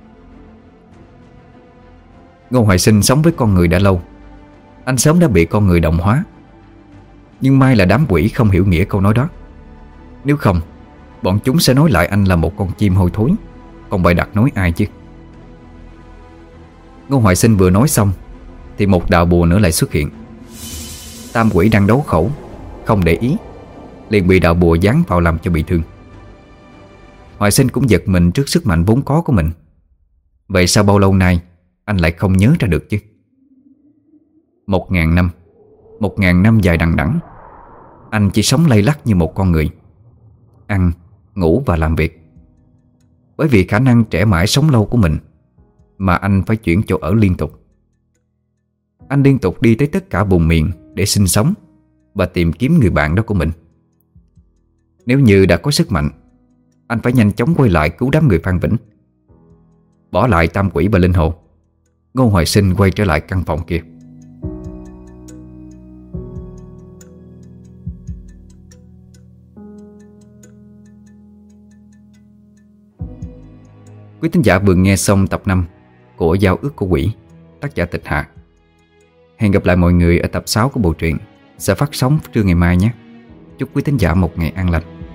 Ngô Hoài Sinh sống với con người đã lâu. Anh sớm đã bị con người đồng hóa. Nhưng may là đám quỷ không hiểu nghĩa câu nói đó. Nếu không, bọn chúng sẽ nói lại anh là một con chim hôi thối, còn bày đặt nói ai chứ. Ngô Hoài Sinh vừa nói xong thì một đạo bùa nữa lại xuất hiện. Tam quỷ đang đấu khẩu, không để ý, liền bị đạo bùa giáng vào làm cho bị thương. Hoài Sinh cũng giật mình trước sức mạnh vốn có của mình. Vậy sao bao lâu nay anh lại không nhớ ra được chứ? 1000 năm, 1000 năm dài đằng đẵng, anh chỉ sống lay lắt như một con người, ăn, ngủ và làm việc. Bởi vì khả năng trẻ mãi sống lâu của mình mà anh phải chuyển chỗ ở liên tục. Anh liên tục đi tới tất cả vùng miền để sinh sống và tìm kiếm người bạn đó của mình. Nếu như đã có sức mạnh, anh phải nhanh chóng quay lại cứu đám người Phan Vĩnh. Bỏ lại Tam Quỷ và Linh Hồ, Ngô Hoài Sinh quay trở lại căn phòng kia. Quý thính giả vừa nghe xong tập 5 của Giao ước của quỷ, tác giả Tịch Hạ. Hẹn gặp lại mọi người ở tập 6 của bộ truyện sẽ phát sóng trưa ngày mai nhé. Chúc quý thính giả một ngày an lành.